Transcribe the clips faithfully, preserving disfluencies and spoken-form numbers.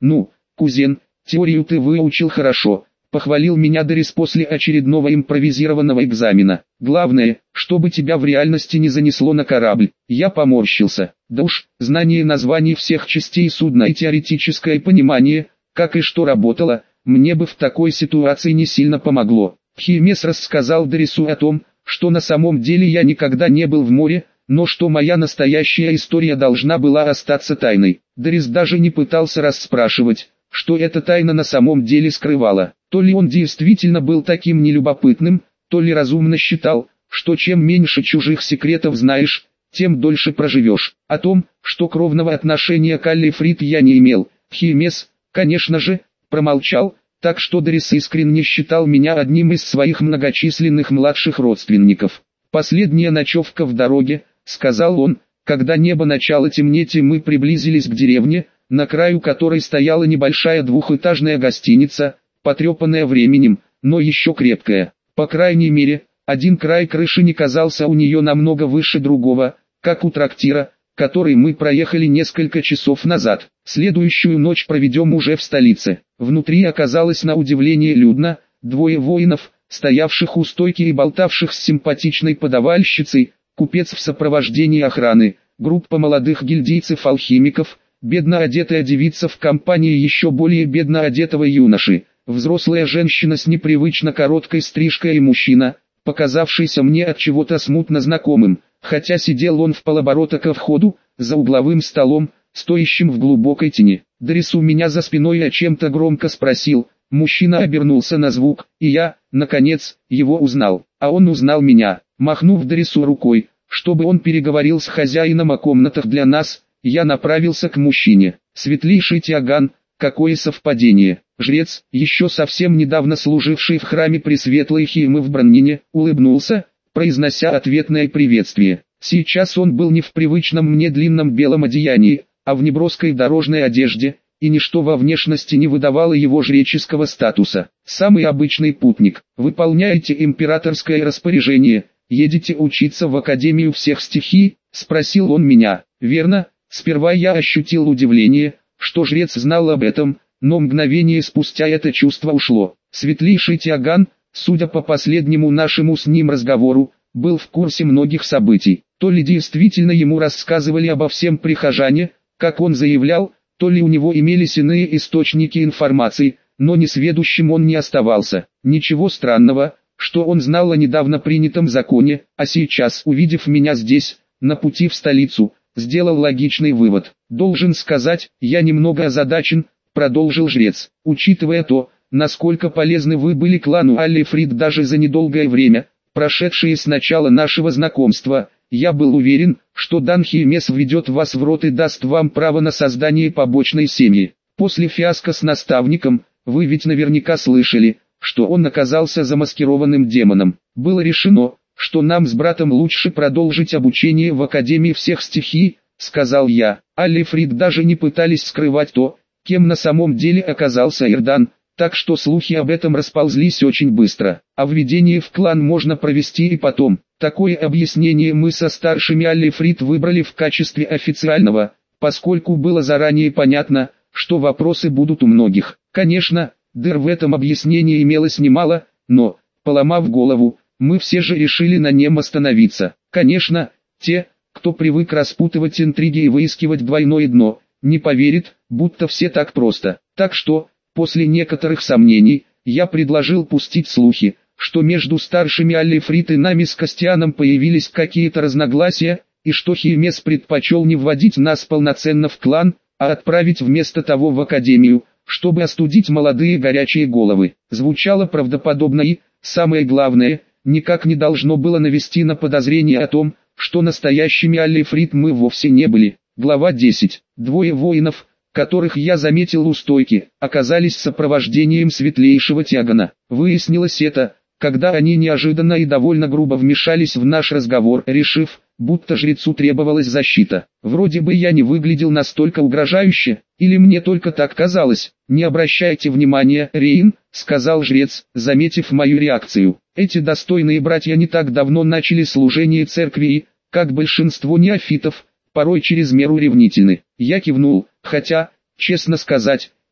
«Ну, кузен, теорию ты выучил хорошо», — похвалил меня Дерис после очередного импровизированного экзамена. «Главное, чтобы тебя в реальности не занесло на корабль». Я поморщился. Да уж, знание названий всех частей судна и теоретическое понимание, как и что работало, мне бы в такой ситуации не сильно помогло. Химес рассказал Дерису о том, что на самом деле я никогда не был в море, но что моя настоящая история должна была остаться тайной. Дерис даже не пытался расспрашивать, что эта тайна на самом деле скрывала. То ли он действительно был таким нелюбопытным, то ли разумно считал, что чем меньше чужих секретов знаешь, тем дольше проживешь. О том, что кровного отношения к Алле Фрид я не имел, Химес, конечно же, промолчал, так что Дерис искренне считал меня одним из своих многочисленных младших родственников. «Последняя ночевка в дороге», — сказал он, когда небо начало темнеть и мы приблизились к деревне, на краю которой стояла небольшая двухэтажная гостиница, потрепанная временем, но еще крепкая. По крайней мере, один край крыши не казался у нее намного выше другого, как у трактира, который мы проехали несколько часов назад. Следующую ночь проведем уже в столице. Внутри оказалось на удивление людно, двое воинов, стоявших у стойки и болтавших с симпатичной подавальщицей, купец в сопровождении охраны, группа молодых гильдейцев-алхимиков, бедно одетая девица в компании еще более бедно одетого юноши, взрослая женщина с непривычно короткой стрижкой и мужчина, показавшийся мне от чего-то смутно знакомым, хотя сидел он в полоборота ко входу, за угловым столом, стоящим в глубокой тени. Дерис у меня за спиной о чем-то громко спросил, мужчина обернулся на звук, и я, наконец, его узнал, а он узнал меня. Махнув Дерису рукой, чтобы он переговорил с хозяином о комнатах для нас, я направился к мужчине. Светлейший Тиаган, какое совпадение. Жрец, еще совсем недавно служивший в храме Пресветлой Химы в Браннине, улыбнулся, произнося ответное приветствие. Сейчас он был не в привычном мне длинном белом одеянии, а в неброской дорожной одежде, и ничто во внешности не выдавало его жреческого статуса. Самый обычный путник. Выполняете императорское распоряжение, едете учиться в Академию всех стихий, спросил он меня. Верно, сперва я ощутил удивление, что жрец знал об этом, но мгновение спустя это чувство ушло. Светлейший Тиаган, судя по последнему нашему с ним разговору, был в курсе многих событий. То ли действительно ему рассказывали обо всем прихожане, как он заявлял, то ли у него имелись иные источники информации, но несведущим он не оставался. Ничего странного, что он знал о недавно принятом законе, а сейчас, увидев меня здесь, на пути в столицу, сделал логичный вывод. «Должен сказать, я немного озадачен», — продолжил жрец, «учитывая то, насколько полезны вы были клану Алле Фрид даже за недолгое время, прошедшее с начала нашего знакомства. Я был уверен, что Дан Химес введет вас в рот и даст вам право на создание побочной семьи. После фиаско с наставником, вы ведь наверняка слышали, что он оказался замаскированным демоном. Было решено, что нам с братом лучше продолжить обучение в Академии всех стихий», — сказал я. Алле Фрид даже не пытались скрывать то, кем на самом деле оказался Ирдан, так что слухи об этом расползлись очень быстро. А введение в клан можно провести и потом. Такое объяснение мы со старшими Алле Фрид выбрали в качестве официального, поскольку было заранее понятно, что вопросы будут у многих. Конечно, дыр в этом объяснении имелось немало, но, поломав голову, мы все же решили на нем остановиться. Конечно, те, кто привык распутывать интриги и выискивать двойное дно, не поверит, будто все так просто. Так что, после некоторых сомнений, я предложил пустить слухи, что между старшими Алле Фрид и нами с Костяном появились какие-то разногласия, и что Химес предпочел не вводить нас полноценно в клан, а отправить вместо того в Академию, чтобы остудить молодые горячие головы. Звучало правдоподобно и, самое главное, никак не должно было навести на подозрение о том, что настоящими Алле Фрид мы вовсе не были. Глава десять. Двое воинов, которых я заметил у стойки, оказались сопровождением светлейшего Тиагана. Выяснилось это, когда они неожиданно и довольно грубо вмешались в наш разговор, решив, будто жрецу требовалась защита. Вроде бы я не выглядел настолько угрожающе, или мне только так казалось. «Не обращайте внимания, Рейн», — сказал жрец, заметив мою реакцию. «Эти достойные братья не так давно начали служение церкви и, как большинство неофитов, порой через меру ревнительны». Я кивнул, хотя, честно сказать,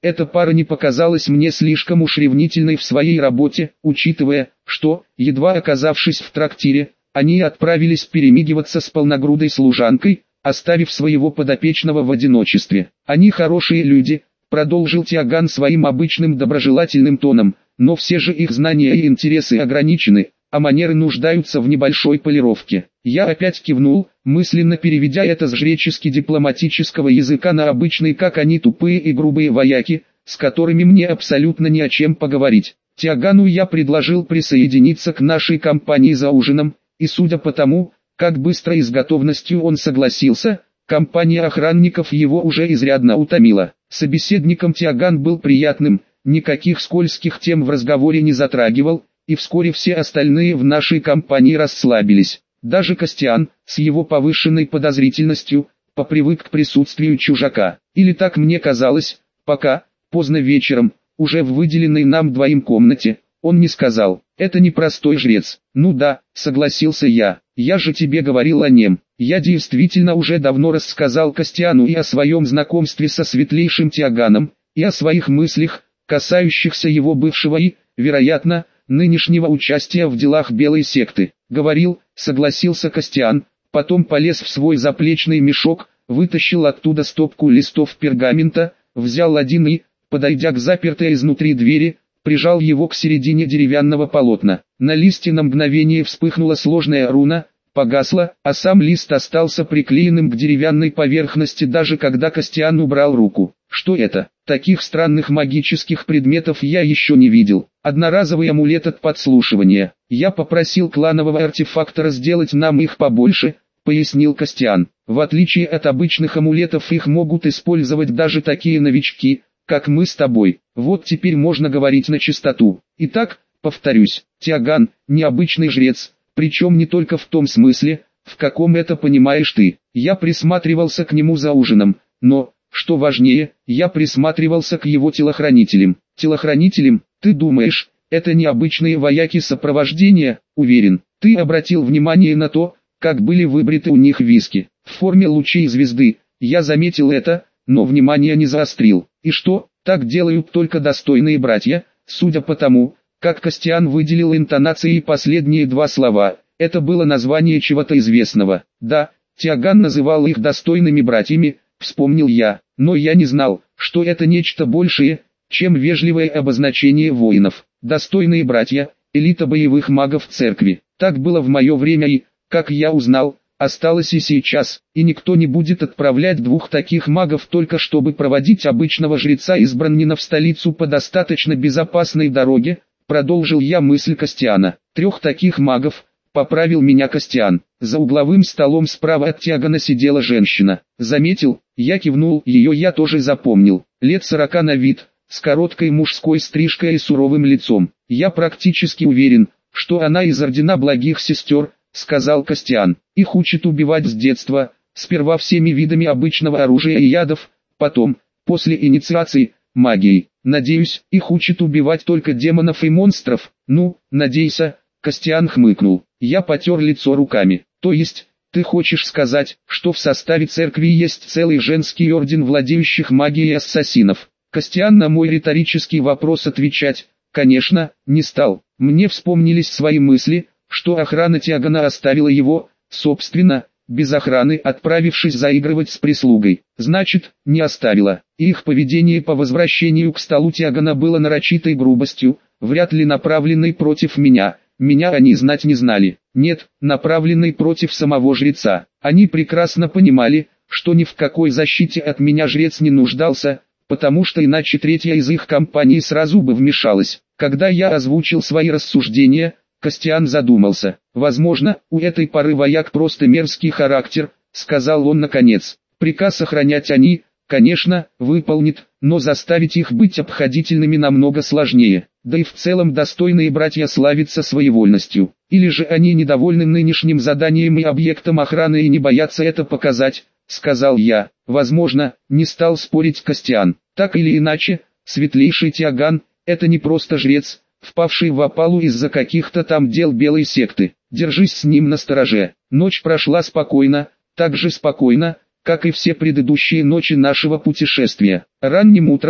эта пара не показалась мне слишком уж ревнительной в своей работе, учитывая, что, едва оказавшись в трактире, они отправились перемигиваться с полногрудой служанкой, оставив своего подопечного в одиночестве. «Они хорошие люди», — продолжил Тиаган своим обычным доброжелательным тоном, «но все же их знания и интересы ограничены, а манеры нуждаются в небольшой полировке». Я опять кивнул, мысленно переведя это с жречески-дипломатического языка на обычный, как они тупые и грубые вояки, с которыми мне абсолютно не о чем поговорить. Тиагану я предложил присоединиться к нашей компании за ужином, и судя по тому, как быстро и с готовностью он согласился, компания охранников его уже изрядно утомила. Собеседником Тиаган был приятным, никаких скользких тем в разговоре не затрагивал, и вскоре все остальные в нашей компании расслабились. Даже Костян, с его повышенной подозрительностью, попривык к присутствию чужака. Или так мне казалось, пока, поздно вечером, уже в выделенной нам двоим комнате, он не сказал: «Это непростой жрец». «Ну да», согласился я, «я же тебе говорил о нем». Я действительно уже давно рассказал Костяну и о своем знакомстве со светлейшим Тиаганом, и о своих мыслях, касающихся его бывшего и, вероятно, нынешнего участия в делах белой секты. Говорил, согласился Костян, потом полез в свой заплечный мешок, вытащил оттуда стопку листов пергамента, взял один и, подойдя к запертой изнутри двери, прижал его к середине деревянного полотна. На листе на мгновение вспыхнула сложная руна, погасла, а сам лист остался приклеенным к деревянной поверхности, даже когда Костян убрал руку. Что это? Таких странных магических предметов я еще не видел. Одноразовый амулет от подслушивания. Я попросил кланового артефактора сделать нам их побольше, пояснил Костян. В отличие от обычных амулетов, их могут использовать даже такие новички, как мы с тобой. Вот теперь можно говорить на чистоту. Итак, повторюсь, Тиаган – необычный жрец, причем не только в том смысле, в каком это понимаешь ты. Я присматривался к нему за ужином, но, что важнее, я присматривался к его телохранителям. Телохранителям, ты думаешь, это необычные вояки сопровождения? Уверен, ты обратил внимание на то, как были выбриты у них виски, в форме лучей звезды. Я заметил это, но внимание не заострил. И что, так делают только достойные братья? Судя по тому, как Костян выделил интонацией последние два слова, это было название чего-то известного. Да, Тиаган называл их достойными братьями, вспомнил я, но я не знал, что это нечто большее, чем вежливое обозначение воинов. Достойные братья, элита боевых магов церкви. Так было в мое время и, как я узнал, осталось и сейчас, и никто не будет отправлять двух таких магов только чтобы проводить обычного жреца из Браннина в столицу по достаточно безопасной дороге, продолжил я мысль Костяна. Трех таких магов, поправил меня Костян. За угловым столом справа от Тиагана сидела женщина. Заметил, я кивнул, ее я тоже запомнил. Лет сорока на вид, с короткой мужской стрижкой и суровым лицом. Я практически уверен, что она из ордена благих сестер, сказал Костян. Их учат убивать с детства, сперва всеми видами обычного оружия и ядов, потом, после инициации, магией. Надеюсь, их учат убивать только демонов и монстров. Ну, надейся, Костян хмыкнул. Я потер лицо руками. То есть, ты хочешь сказать, что в составе церкви есть целый женский орден владеющих магией ассасинов? Костян на мой риторический вопрос отвечать, конечно, не стал. Мне вспомнились свои мысли, что охрана Тиагана оставила его, собственно, без охраны, отправившись заигрывать с прислугой. Значит, не оставила. И их поведение по возвращению к столу Тиагана было нарочитой грубостью, вряд ли направленной против меня. Меня они знать не знали. Нет, направленной против самого жреца. Они прекрасно понимали, что ни в какой защите от меня жрец не нуждался, потому что иначе третья из их компании сразу бы вмешалась. Когда я озвучил свои рассуждения, Костян задумался. «Возможно, у этой пары вояк просто мерзкий характер», — сказал он наконец. «Приказ охранять они, конечно, выполнит, но заставить их быть обходительными намного сложнее. Да и в целом достойные братья славятся своевольностью. Или же они недовольны нынешним заданием и объектом охраны и не боятся это показать», — сказал я. «Возможно», — не стал спорить Костян. «Так или иначе, светлейший Тиаган — это не просто жрец, впавший в опалу из-за каких-то там дел белой секты. Держись с ним настороже». Ночь прошла спокойно, так же спокойно, как и все предыдущие ночи нашего путешествия. Ранним утром,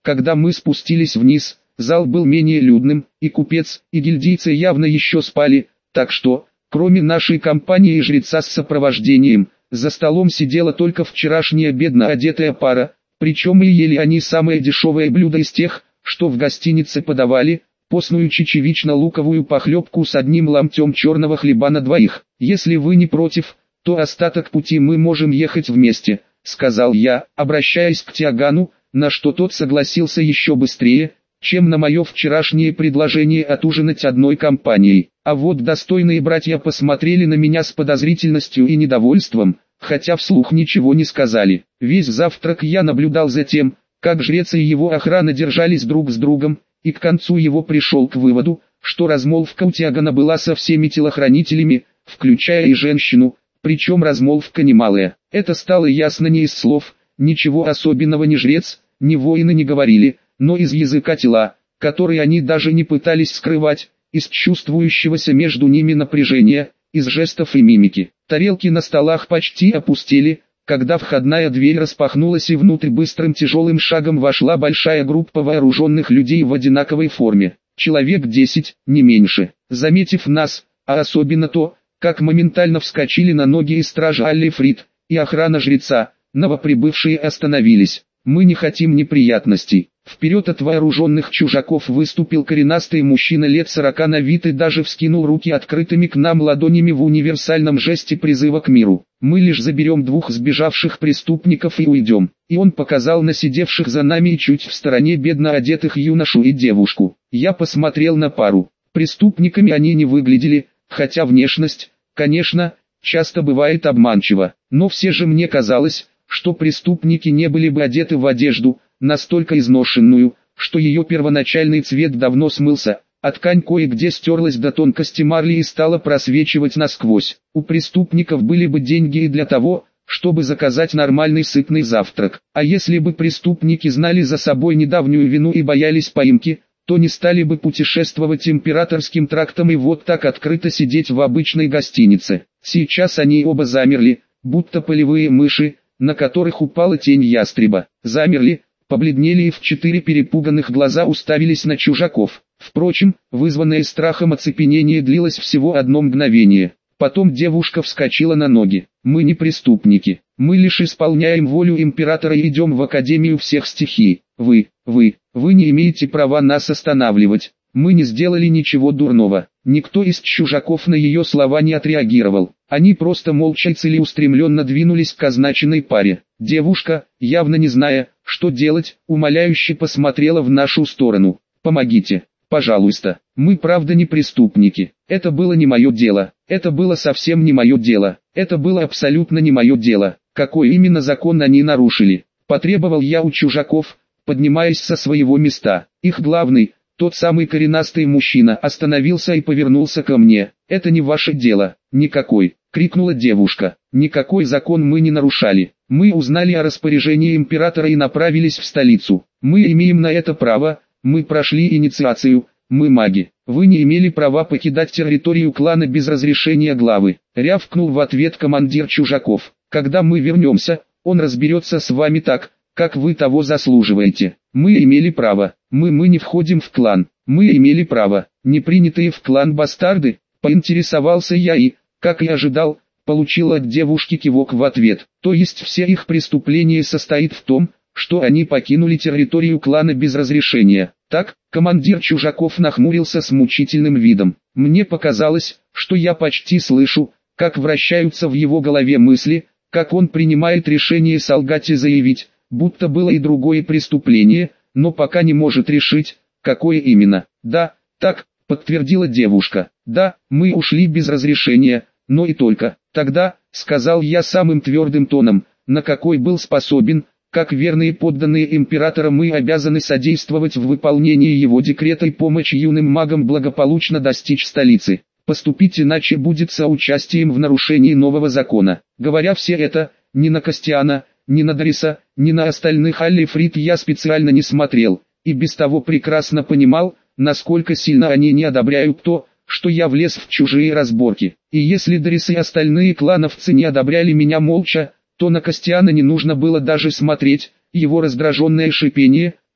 Когда мы спустились вниз, зал был менее людным, и купец, и гильдийцы явно еще спали, так что, кроме нашей компании и жреца с сопровождением, за столом сидела только вчерашняя бедно одетая пара, причем и ели они самое дешевое блюдо из тех, что в гостинице подавали, постную чечевично-луковую похлебку с одним ломтем черного хлеба на двоих. «Если вы не против, то остаток пути мы можем ехать вместе», — сказал я, обращаясь к Тиагану, на что тот согласился еще быстрее, чем на мое вчерашнее предложение отужинать одной компанией. А вот достойные братья посмотрели на меня с подозрительностью и недовольством, хотя вслух ничего не сказали. Весь завтрак я наблюдал за тем, как жрец и его охрана держались друг с другом, и к концу его пришел к выводу, что размолвка у Тиагана была со всеми телохранителями, включая и женщину, причем размолвка немалая. Это стало ясно не из слов, ничего особенного ни жрец, ни воины не говорили, но из языка тела, который они даже не пытались скрывать, из чувствующегося между ними напряжения, из жестов и мимики. Тарелки на столах почти опустели, когда входная дверь распахнулась и внутрь быстрым тяжелым шагом вошла большая группа вооруженных людей в одинаковой форме. Человек десять, не меньше. Заметив нас, а особенно то, как моментально вскочили на ноги и стража Аллифрид, и охрана жреца, новоприбывшие остановились. «Мы не хотим неприятностей». Вперед от вооруженных чужаков выступил коренастый мужчина лет сорока на вид и даже вскинул руки открытыми к нам ладонями в универсальном жесте призыва к миру. «Мы лишь заберем двух сбежавших преступников и уйдем». И он показал на сидевших за нами и чуть в стороне бедно одетых юношу и девушку. Я посмотрел на пару. Преступниками они не выглядели, хотя внешность, конечно, часто бывает обманчива. Но все же мне казалось, что преступники не были бы одеты в одежду, настолько изношенную, что ее первоначальный цвет давно смылся, а ткань кое-где стерлась до тонкости марли и стала просвечивать насквозь. У преступников были бы деньги и для того, чтобы заказать нормальный сытный завтрак. А если бы преступники знали за собой недавнюю вину и боялись поимки, то не стали бы путешествовать императорским трактом и вот так открыто сидеть в обычной гостинице. Сейчас они оба замерли, будто полевые мыши, на которых упала тень ястреба. Замерли, побледнели и в четыре перепуганных глаза уставились на чужаков. Впрочем, вызванное страхом оцепенение длилось всего одно мгновение. Потом девушка вскочила на ноги. «Мы не преступники. Мы лишь исполняем волю императора и идем в Академию всех стихий. Вы, вы, вы не имеете права нас останавливать. Мы не сделали ничего дурного». Никто из чужаков на ее слова не отреагировал. Они просто молча и целеустремленно двинулись к означенной паре. Девушка, явно не зная, что делать, умоляюще посмотрела в нашу сторону. «Помогите, пожалуйста. Мы правда не преступники. Это было не мое дело. Это было совсем не мое дело. Это было абсолютно не мое дело. Какой именно закон они нарушили?» Потребовал я у чужаков, поднимаясь со своего места. Их главный, тот самый коренастый мужчина, остановился и повернулся ко мне. «Это не ваше дело». «Никакой», — крикнула девушка. «Никакой закон мы не нарушали. Мы узнали о распоряжении императора и направились в столицу. Мы имеем на это право, мы прошли инициацию, мы маги. Вы не имели права покидать территорию клана без разрешения главы», — рявкнул в ответ командир чужаков. «Когда мы вернемся, он разберется с вами так, как вы того заслуживаете. Мы имели право. Мы мы не входим в клан. Мы имели право. Не принятые в клан бастарды», — поинтересовался я и, как и ожидал, получил от девушки кивок в ответ. То есть все их преступление состоит в том, что они покинули территорию клана без разрешения. Так, командир чужаков нахмурился с мучительным видом. Мне показалось, что я почти слышу, как вращаются в его голове мысли, как он принимает решение солгать и заявить, будто было и другое преступление, но пока не может решить, какое именно. «Да, так», — подтвердила девушка. «Да, мы ушли без разрешения, но и только». «Тогда», — сказал я самым твердым тоном, на какой был способен, как верные подданные императора мы обязаны содействовать в выполнении его декрета и помочь юным магам благополучно достичь столицы. Поступить иначе будет соучастием в нарушении нового закона. Говоря все это, ни на Костиана, ни на Дариса, ни на остальных Аллифрид я специально не смотрел, и без того прекрасно понимал, насколько сильно они не одобряют то, что я влез в чужие разборки. И если Дарис и остальные клановцы не одобряли меня молча, то на Костиана не нужно было даже смотреть, его раздраженное шипение,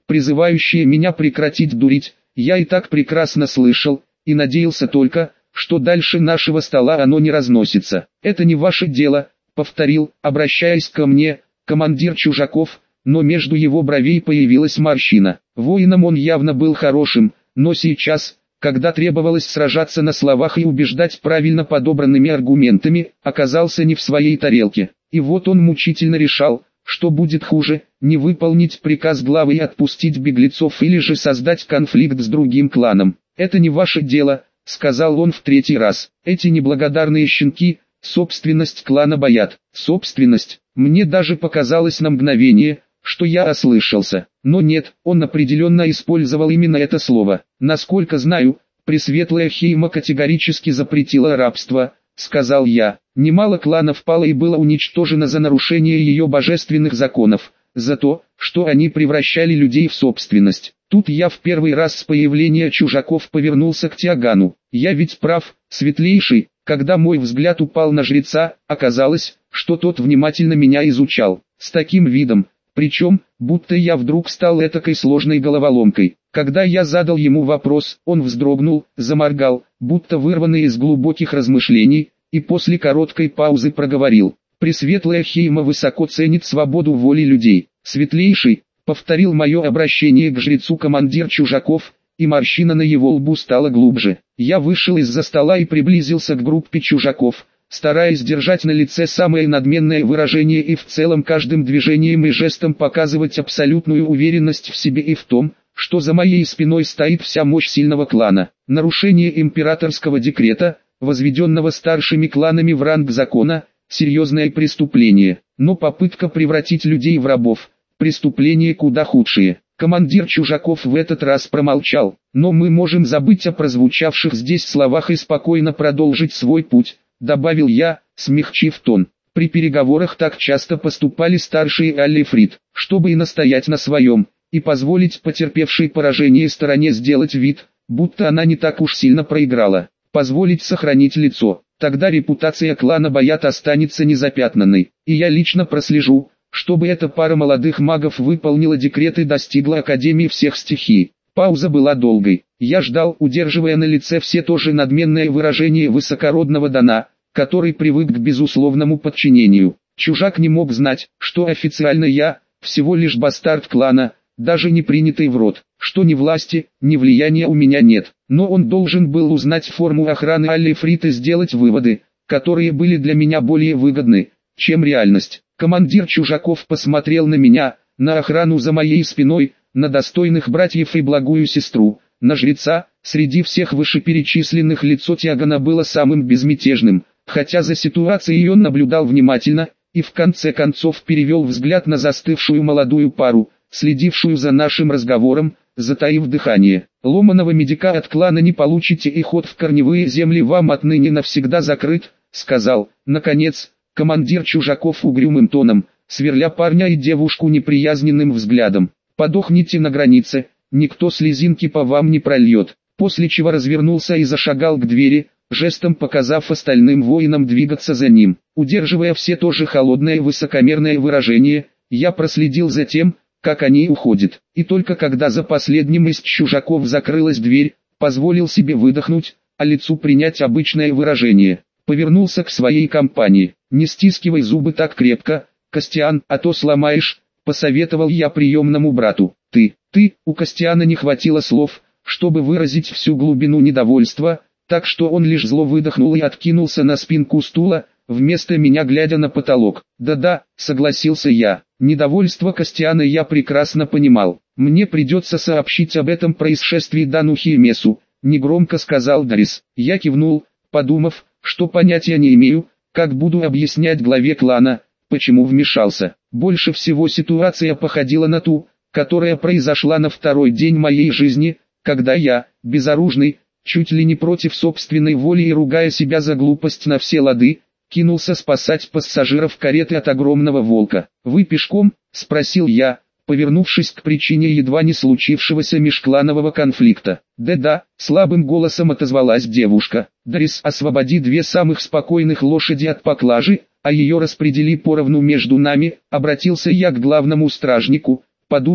призывающие меня прекратить дурить, я и так прекрасно слышал, и надеялся только, что дальше нашего стола оно не разносится. «Это не ваше дело», — повторил, обращаясь ко мне, командир Чужаков, но между его бровей появилась морщина. Воином он явно был хорошим, но сейчас, когда требовалось сражаться на словах и убеждать правильно подобранными аргументами, оказался не в своей тарелке. И вот он мучительно решал, что будет хуже, не выполнить приказ главы и отпустить беглецов или же создать конфликт с другим кланом. «Это не ваше дело», — сказал он в третий раз. «Эти неблагодарные щенки, собственность клана Баят». Собственность. Мне даже показалось на мгновение, что я ослышался. Но нет, он определенно использовал именно это слово. «Насколько знаю, Пресветлая Хейма категорически запретила рабство», — сказал я. «Немало кланов пало и было уничтожено за нарушение ее божественных законов, за то, что они превращали людей в собственность». Тут я в первый раз с появления чужаков повернулся к Тиагану. «Я ведь прав, Светлейший». Когда мой взгляд упал на жреца, оказалось, что тот внимательно меня изучал, с таким видом, причем, будто я вдруг стал этакой сложной головоломкой. Когда я задал ему вопрос, он вздрогнул, заморгал, будто вырванный из глубоких размышлений, и после короткой паузы проговорил: «Пресветлая Хейма высоко ценит свободу воли людей». «Светлейший», повторил мое обращение к жрецу командир Чужаков, и морщина на его лбу стала глубже. Я вышел из-за стола и приблизился к группе чужаков, стараясь держать на лице самое надменное выражение и в целом каждым движением и жестом показывать абсолютную уверенность в себе и в том, что за моей спиной стоит вся мощь сильного клана. Нарушение императорского декрета, возведенного старшими кланами в ранг закона, серьезное преступление, но попытка превратить людей в рабов, преступление куда худшее. Командир Чужаков в этот раз промолчал, но мы можем забыть о прозвучавших здесь словах и спокойно продолжить свой путь, добавил я, смягчив тон. При переговорах так часто поступали старшие Аллифрит, чтобы и настоять на своем, и позволить потерпевшей поражение стороне сделать вид, будто она не так уж сильно проиграла, позволить сохранить лицо. Тогда репутация клана Баят останется незапятнанной, и я лично прослежу, чтобы эта пара молодых магов выполнила декрет и достигла Академии всех стихий. Пауза была долгой. Я ждал, удерживая на лице все то же надменное выражение высокородного Дана, который привык к безусловному подчинению. Чужак не мог знать, что официально я, всего лишь бастард клана, даже не принятый в род, что ни власти, ни влияния у меня нет. Но он должен был узнать форму охраны Аллифрит и сделать выводы, которые были для меня более выгодны, чем реальность. Командир Чужаков посмотрел на меня, на охрану за моей спиной, на достойных братьев и благую сестру, на жреца. Среди всех вышеперечисленных лицо Тиагана было самым безмятежным, хотя за ситуацией он наблюдал внимательно, и в конце концов перевел взгляд на застывшую молодую пару, следившую за нашим разговором, затаив дыхание. «Ломаного медика от клана не получите, и ход в корневые земли вам отныне навсегда закрыт», — сказал, наконец, командир Чужаков угрюмым тоном, сверля парня и девушку неприязненным взглядом. «Подохните на границе, никто слезинки по вам не прольет», после чего развернулся и зашагал к двери, жестом показав остальным воинам двигаться за ним. Удерживая все то же холодное высокомерное выражение, я проследил за тем, как они уходят, и только когда за последним из чужаков закрылась дверь, позволил себе выдохнуть, а лицу принять обычное выражение. Повернулся к своей компании. «Не стискивай зубы так крепко, Костян, а то сломаешь», — посоветовал я приемному брату. «Ты, ты», у Костяна не хватило слов, чтобы выразить всю глубину недовольства, так что он лишь зло выдохнул и откинулся на спинку стула, вместо меня глядя на потолок. «Да-да», — согласился я. Недовольство Костяна я прекрасно понимал. «Мне придется сообщить об этом происшествии Дану Хеймесу», — негромко сказал Дарис. Я кивнул, подумав, что понятия не имею, как буду объяснять главе клана, почему вмешался. Больше всего ситуация походила на ту, которая произошла на второй день моей жизни, когда я, безоружный, чуть ли не против собственной воли и ругая себя за глупость на все лады, кинулся спасать пассажиров кареты от огромного волка. «Вы пешком?» — спросил я, повернувшись к причине едва не случившегося межкланового конфликта. «Да-да», — слабым голосом отозвалась девушка. «Дарис, освободи две самых спокойных лошади от поклажи, а ее распредели поровну между нами», — обратился я к главному стражнику, подумав,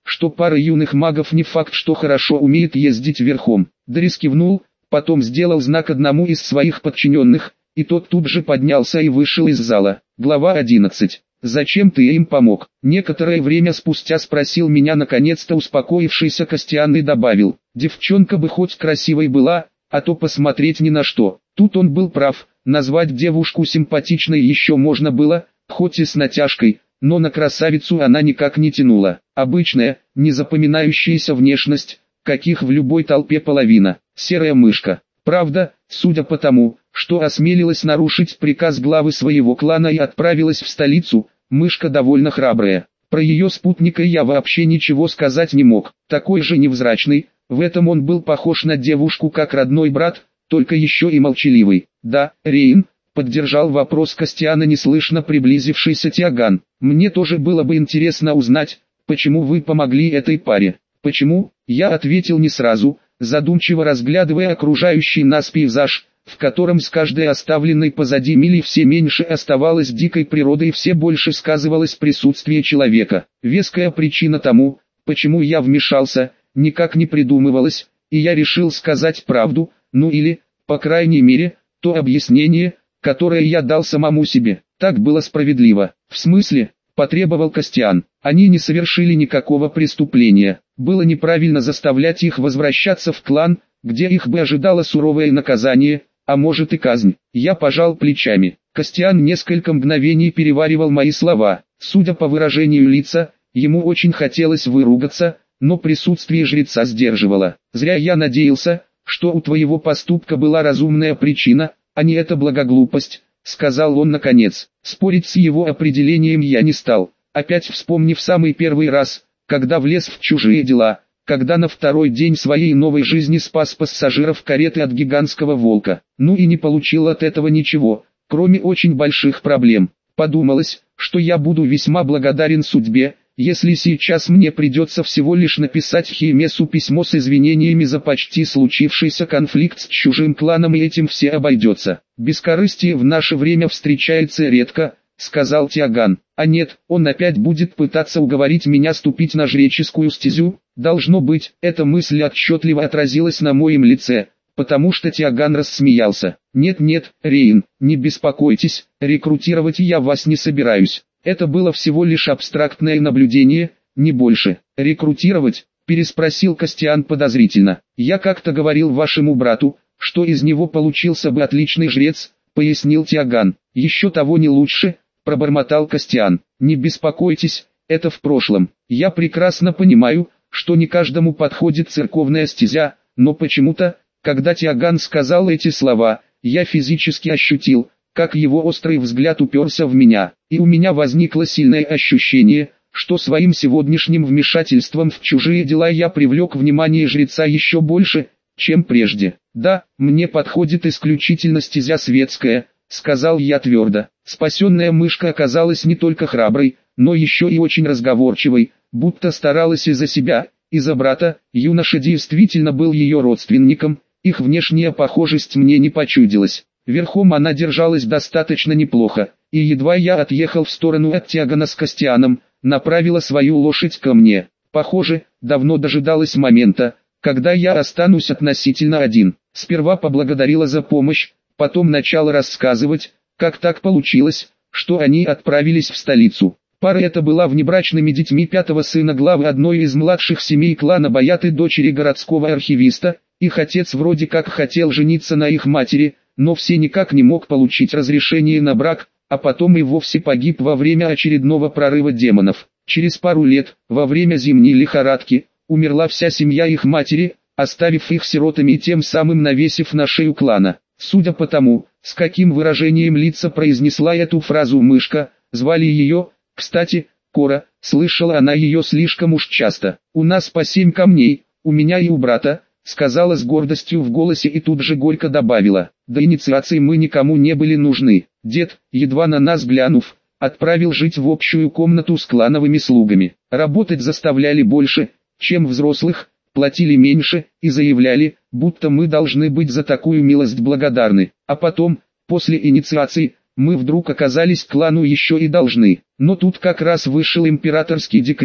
что пара юных магов не факт, что хорошо умеет ездить верхом. Дарис кивнул, потом сделал знак одному из своих подчиненных, и тот тут же поднялся и вышел из зала. Глава одиннадцатая. «Зачем ты им помог?» Некоторое время спустя спросил меня наконец-то успокоившийся Костян и добавил: «Девчонка бы хоть красивой была, а то посмотреть ни на что». Тут он был прав, назвать девушку симпатичной еще можно было, хоть и с натяжкой, но на красавицу она никак не тянула. Обычная, незапоминающаяся внешность, каких в любой толпе половина, серая мышка. Правда, судя по тому, что осмелилась нарушить приказ главы своего клана и отправилась в столицу, мышка довольно храбрая. Про ее спутника я вообще ничего сказать не мог. Такой же невзрачный, в этом он был похож на девушку как родной брат, только еще и молчаливый. «Да, Рейн», — поддержал вопрос Костяна неслышно приблизившийся Тиаган. «Мне тоже было бы интересно узнать, почему вы помогли этой паре». «Почему?» — я ответил не сразу, задумчиво разглядывая окружающий нас пейзаж, в котором с каждой оставленной позади мили все меньше оставалось дикой природы и все больше сказывалось присутствие человека. Веская причина тому, почему я вмешался, никак не придумывалась, и я решил сказать правду, ну или, по крайней мере, то объяснение, которое я дал самому себе. Так было справедливо. В смысле? Потребовал Костян. Они не совершили никакого преступления. Было неправильно заставлять их возвращаться в клан, где их бы ожидало суровое наказание, а может и казнь. Я пожал плечами. Костян несколько мгновений переваривал мои слова. Судя по выражению лица, ему очень хотелось выругаться, но присутствие жреца сдерживало. Зря я надеялся, что у твоего поступка была разумная причина, а не эта благоглупость, сказал он наконец. Спорить с его определением я не стал, опять вспомнив самый первый раз, когда влез в чужие дела, когда на второй день своей новой жизни спас пассажиров кареты от гигантского волка. Ну и не получил от этого ничего, кроме очень больших проблем. Подумалось, что я буду весьма благодарен судьбе, если сейчас мне придется всего лишь написать Хеймесу письмо с извинениями за почти случившийся конфликт с чужим кланом, и этим все обойдется. Бескорыстие в наше время встречается редко, сказал Тиаган. А нет, он опять будет пытаться уговорить меня ступить на жреческую стезю. Должно быть, эта мысль отчетливо отразилась на моем лице, потому что Тиаган рассмеялся. Нет-нет, Рейн, не беспокойтесь, рекрутировать я вас не собираюсь. Это было всего лишь абстрактное наблюдение, не больше. «Рекрутировать?» – переспросил Костян подозрительно. «Я как-то говорил вашему брату, что из него получился бы отличный жрец», – пояснил Тиаган. «Еще того не лучше», – пробормотал Костян. «Не беспокойтесь, это в прошлом. Я прекрасно понимаю, что не каждому подходит церковная стезя, но почему-то, когда Тиаган сказал эти слова, я физически ощутил, как его острый взгляд уперся в меня, и у меня возникло сильное ощущение, что своим сегодняшним вмешательством в чужие дела я привлек внимание жреца еще больше, чем прежде. «Да, мне подходит исключительно стезя светская», — сказал я твердо. Спасенная мышка оказалась не только храброй, но еще и очень разговорчивой, будто старалась и за себя, и за брата. Юноша действительно был ее родственником, их внешняя похожесть мне не почудилась. Верхом она держалась достаточно неплохо, и едва я отъехал в сторону от Тиагана с Костяном, направила свою лошадь ко мне. Похоже, давно дожидалась момента, когда я останусь относительно один. Сперва поблагодарила за помощь, потом начала рассказывать, как так получилось, что они отправились в столицу. Пара эта была внебрачными детьми пятого сына главы одной из младших семей клана Баят и дочери городского архивиста. Их отец вроде как хотел жениться на их матери, но все никак не мог получить разрешение на брак, а потом и вовсе погиб во время очередного прорыва демонов. Через пару лет, во время зимней лихорадки, умерла вся семья их матери, оставив их сиротами и тем самым навесив на шею клана. Судя по тому, с каким выражением лица произнесла эту фразу мышка, звали ее, кстати, Кора, слышала она ее слишком уж часто. «У нас по семь камней, у меня и у брата», сказала с гордостью в голосе и тут же горько добавила: «До инициации мы никому не были нужны. Дед, едва на нас глянув, отправил жить в общую комнату с клановыми слугами. Работать заставляли больше, чем взрослых, платили меньше и заявляли, будто мы должны быть за такую милость благодарны. А потом, после инициации, мы вдруг оказались клану еще и должны. Но тут как раз вышел императорский декрет,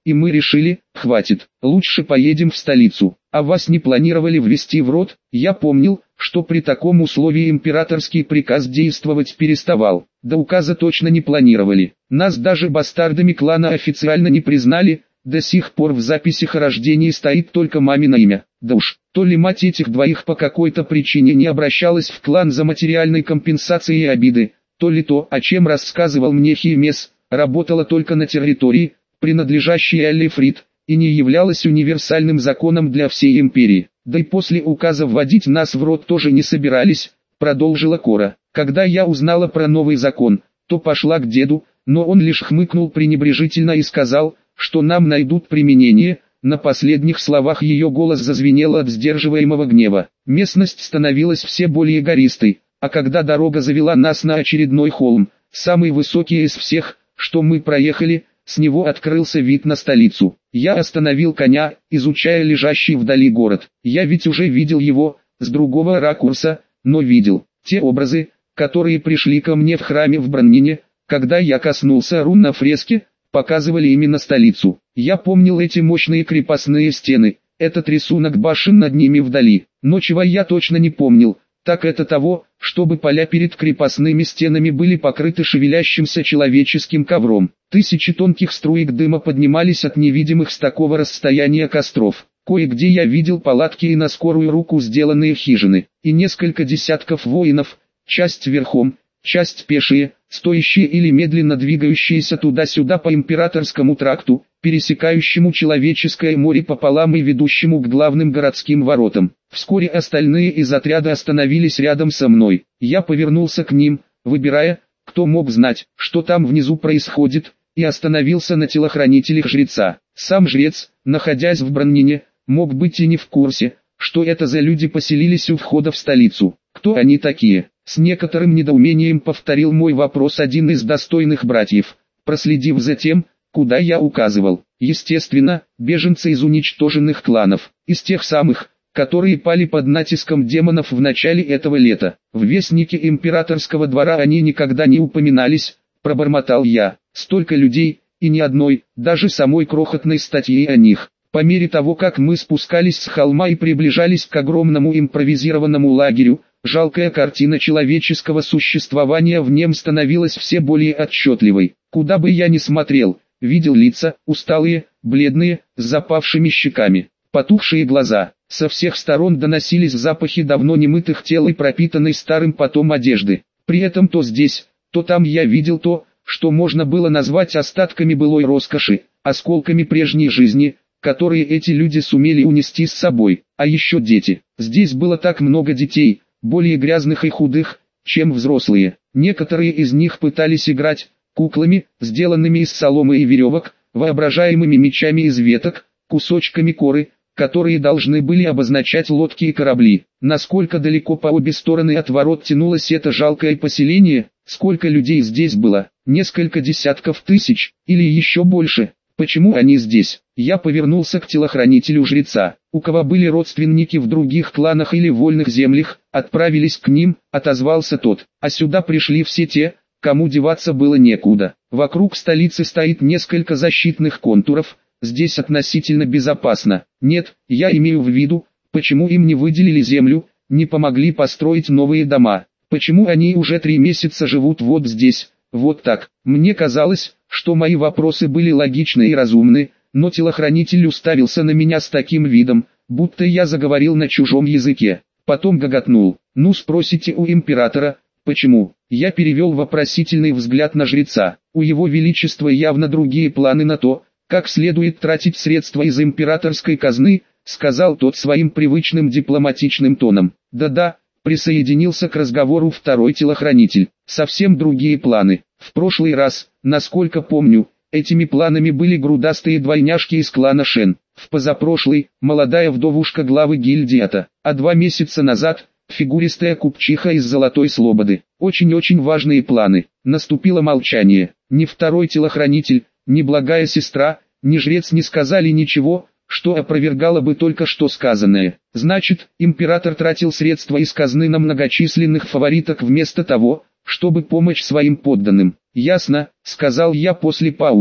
и мы решили, хватит, лучше поедем в столицу. А вас не планировали ввести в рот? Я помнил, что при таком условии императорский приказ действовать переставал. До указа точно не планировали. Нас даже бастардами клана официально не признали, до сих пор в записях о рождении стоит только мамино имя. Да уж, то ли мать этих двоих по какой-то причине не обращалась в клан за материальной компенсацией и обиды, то ли то, о чем рассказывал мне Химес, работала только на территории, принадлежащей Аллифрид, и не являлась универсальным законом для всей империи. Да и после указа вводить нас в рот тоже не собирались, продолжила Кора. Когда я узнала про новый закон, то пошла к деду, но он лишь хмыкнул пренебрежительно и сказал, что нам найдут применение. На последних словах ее голос зазвенел от сдерживаемого гнева. Местность становилась все более гористой, а когда дорога завела нас на очередной холм, самый высокий из всех, что мы проехали, с него открылся вид на столицу. Я остановил коня, изучая лежащий вдали город. Я ведь уже видел его, с другого ракурса, но видел. Те образы, которые пришли ко мне в храме в Браннине, когда я коснулся рун на фреске, показывали именно столицу. Я помнил эти мощные крепостные стены, этот рисунок башен над ними вдали. Но чего я точно не помнил, так это того, чтобы поля перед крепостными стенами были покрыты шевелящимся человеческим ковром. Тысячи тонких струек дыма поднимались от невидимых с такого расстояния костров. Кое-где я видел палатки и на скорую руку сделанные хижины, и несколько десятков воинов, часть верхом, часть пешие, стоящие или медленно двигающиеся туда-сюда по императорскому тракту, пересекающему человеческое море пополам и ведущему к главным городским воротам. Вскоре остальные из отряда остановились рядом со мной. Я повернулся к ним, выбирая, кто мог знать, что там внизу происходит, и остановился на телохранителях жреца. Сам жрец, находясь в Браннине, мог быть и не в курсе, что это за люди поселились у входа в столицу. Кто они такие? С некоторым недоумением повторил мой вопрос один из достойных братьев, проследив за тем, куда я указывал. Естественно, беженцы из уничтоженных кланов, из тех самых, которые пали под натиском демонов в начале этого лета. В вестнике императорского двора они никогда не упоминались, пробормотал я. Столько людей, и ни одной, даже самой крохотной статьи о них. По мере того, как мы спускались с холма и приближались к огромному импровизированному лагерю, жалкая картина человеческого существования в нем становилась все более отчетливой. Куда бы я ни смотрел, видел лица, усталые, бледные, с запавшими щеками, потухшие глаза. Со всех сторон доносились запахи давно немытых тел и пропитанной старым потом одежды. При этом то здесь, то там я видел то, что можно было назвать остатками былой роскоши, осколками прежней жизни, которые эти люди сумели унести с собой. А еще дети. Здесь было так много детей, более грязных и худых, чем взрослые. Некоторые из них пытались играть куклами, сделанными из соломы и веревок, воображаемыми мечами из веток, кусочками коры, которые должны были обозначать лодки и корабли. Насколько далеко по обе стороны от ворот тянулось это жалкое поселение, сколько людей здесь было, несколько десятков тысяч, или еще больше. Почему они здесь? Я повернулся к телохранителю жреца. У кого были родственники в других кланах или вольных землях, отправились к ним, отозвался тот. А сюда пришли все те, кому деваться было некуда. Вокруг столицы стоит несколько защитных контуров, здесь относительно безопасно. Нет, я имею в виду, почему им не выделили землю, не помогли построить новые дома. Почему они уже три месяца живут вот здесь, вот так. Мне казалось, что мои вопросы были логичны и разумны, но телохранитель уставился на меня с таким видом, будто я заговорил на чужом языке. Потом гоготнул. Ну спросите у императора, почему? Я перевел вопросительный взгляд на жреца. У его величества явно другие планы на то, как следует тратить средства из императорской казны, сказал тот своим привычным дипломатичным тоном. Да-да, присоединился к разговору второй телохранитель. Совсем другие планы. В прошлый раз, насколько помню, этими планами были грудастые двойняшки из клана Шен. В позапрошлый, молодая вдовушка главы гильдиата, а два месяца назад, фигуристая купчиха из Золотой Слободы. Очень-очень важные планы. Наступило молчание. Ни второй телохранитель, ни благая сестра, ни жрец не сказали ничего, что опровергало бы только что сказанное. Значит, император тратил средства из казны на многочисленных фавориток вместо того, чтобы помочь своим подданным. Ясно, сказал я после паузы. А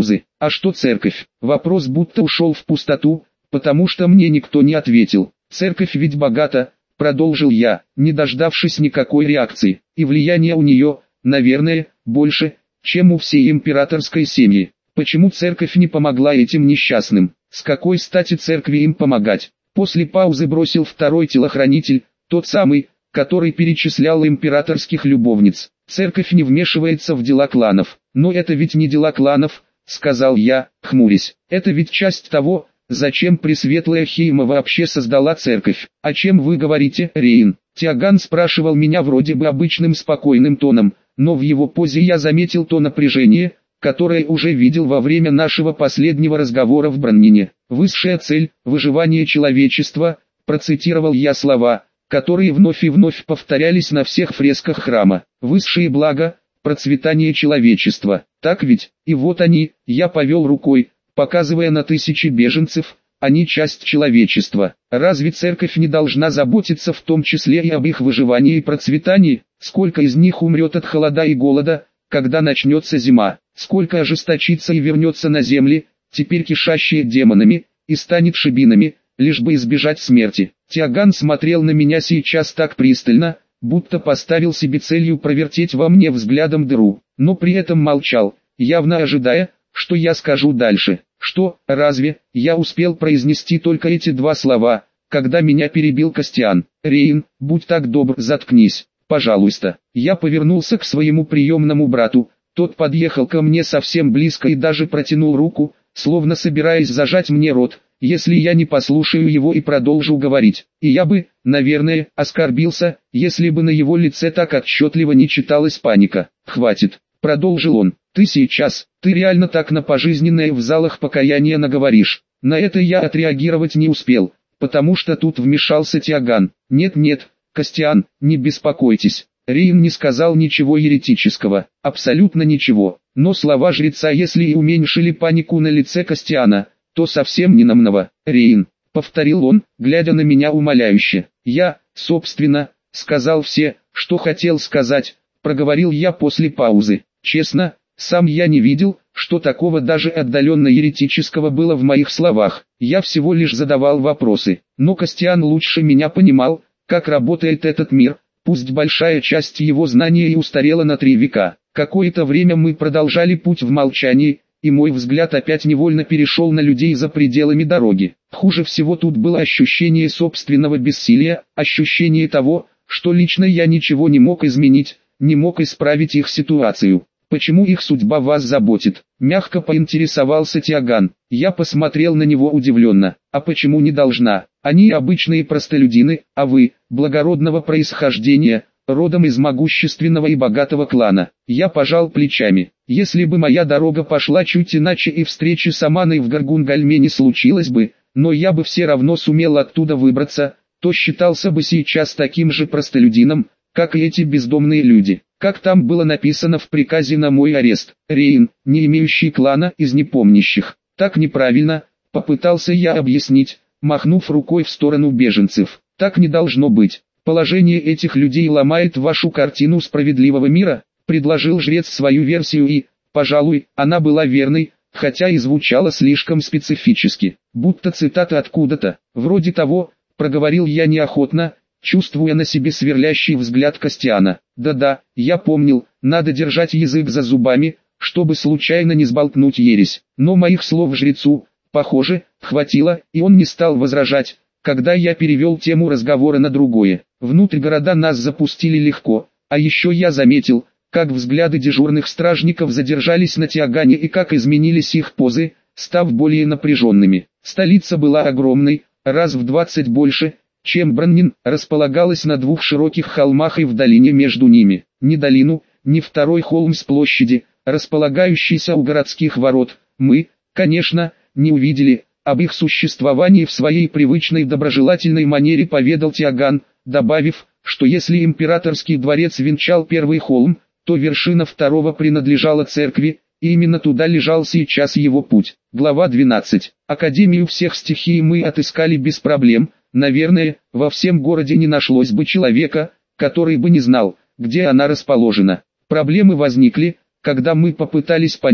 А что церковь? Вопрос будто ушел в пустоту, потому что мне никто не ответил. Церковь ведь богата, продолжил я, не дождавшись никакой реакции, и влияние у нее, наверное, больше, чем у всей императорской семьи. Почему церковь не помогла этим несчастным? С какой стати церкви им помогать? После паузы бросил второй телохранитель, тот самый, который перечислял императорских любовниц. Церковь не вмешивается в дела кланов. Но это ведь не дела кланов, сказал я, хмурясь. Это ведь часть того, зачем Пресветлая Хейма вообще создала церковь. О чем вы говорите, Рейн? Тиаган спрашивал меня вроде бы обычным спокойным тоном, но в его позе я заметил то напряжение, которое уже видел во время нашего последнего разговора в Браннине. «Высшая цель – выживание человечества», процитировал я слова, которые вновь и вновь повторялись на всех фресках храма. «Высшие блага – процветание человечества». Так ведь? И вот они, я повел рукой, показывая на тысячи беженцев, они часть человечества. Разве церковь не должна заботиться в том числе и об их выживании и процветании? Сколько из них умрет от холода и голода, когда начнется зима? Сколько ожесточится и вернется на земли, теперь кишащие демонами, и станет шибинами, лишь бы избежать смерти. Тиаган смотрел на меня сейчас так пристально, будто поставил себе целью провертеть во мне взглядом дыру, но при этом молчал, явно ожидая, что я скажу дальше. Что, разве, я успел произнести только эти два слова, когда меня перебил Костян. «Рейн, будь так добр, заткнись, пожалуйста». Я повернулся к своему приемному брату. Тот подъехал ко мне совсем близко и даже протянул руку, словно собираясь зажать мне рот, если я не послушаю его и продолжу говорить. И я бы, наверное, оскорбился, если бы на его лице так отчетливо не читалась паника. «Хватит», — продолжил он, — «ты сейчас, ты реально так на пожизненное в залах покаяния наговоришь». На это я отреагировать не успел, потому что тут вмешался Тиаган. «Нет-нет, Костян, не беспокойтесь». Рейн не сказал ничего еретического, абсолютно ничего, но слова жреца если и уменьшили панику на лице Костяна, то совсем не намного. «Рейн», — повторил он, глядя на меня умоляюще. «Я, собственно, сказал все, что хотел сказать», — проговорил я после паузы. Честно, сам я не видел, что такого даже отдаленно еретического было в моих словах. Я всего лишь задавал вопросы, но Костян лучше меня понимал, как работает этот мир. Пусть большая часть его знания и устарела на три века. Какое-то время мы продолжали путь в молчании, и мой взгляд опять невольно перешел на людей за пределами дороги. Хуже всего тут было ощущение собственного бессилия, ощущение того, что лично я ничего не мог изменить, не мог исправить их ситуацию. «Почему их судьба вас заботит?» — мягко поинтересовался Тиаган. Я посмотрел на него удивленно. «А почему не должна? Они обычные простолюдины, а вы, благородного происхождения, родом из могущественного и богатого клана». Я пожал плечами. Если бы моя дорога пошла чуть иначе и встречи с Аманой в Гаргунгальме не случилось бы, но я бы все равно сумел оттуда выбраться, то считался бы сейчас таким же простолюдином, как и эти бездомные люди. Как там было написано в приказе на мой арест, Рейн, не имеющий клана из непомнящих. Так неправильно, попытался я объяснить, махнув рукой в сторону беженцев. Так не должно быть. Положение этих людей ломает вашу картину справедливого мира, предложил жрец свою версию и, пожалуй, она была верной, хотя и звучала слишком специфически, будто цитата откуда-то. Вроде того, проговорил я неохотно, чувствуя на себе сверлящий взгляд Костяна. Да-да, я помнил, надо держать язык за зубами, чтобы случайно не сболтнуть ересь. Но моих слов жрецу, похоже, хватило, и он не стал возражать, когда я перевел тему разговора на другое. Внутрь города нас запустили легко, а еще я заметил, как взгляды дежурных стражников задержались на Тиагане и как изменились их позы, став более напряженными. Столица была огромной, раз в двадцать больше, чем Браннин, располагалась на двух широких холмах и в долине между ними. Ни долину, ни второй холм с площади, располагающийся у городских ворот, мы, конечно, не увидели. Об их существовании в своей привычной доброжелательной манере поведал Тиаган, добавив, что если императорский дворец венчал первый холм, то вершина второго принадлежала церкви, и именно туда лежал сейчас его путь. Глава двенадцать. Академию всех стихий мы отыскали без проблем. Наверное, во всем городе не нашлось бы человека, который бы не знал, где она расположена. Проблемы возникли, когда мы попытались понять,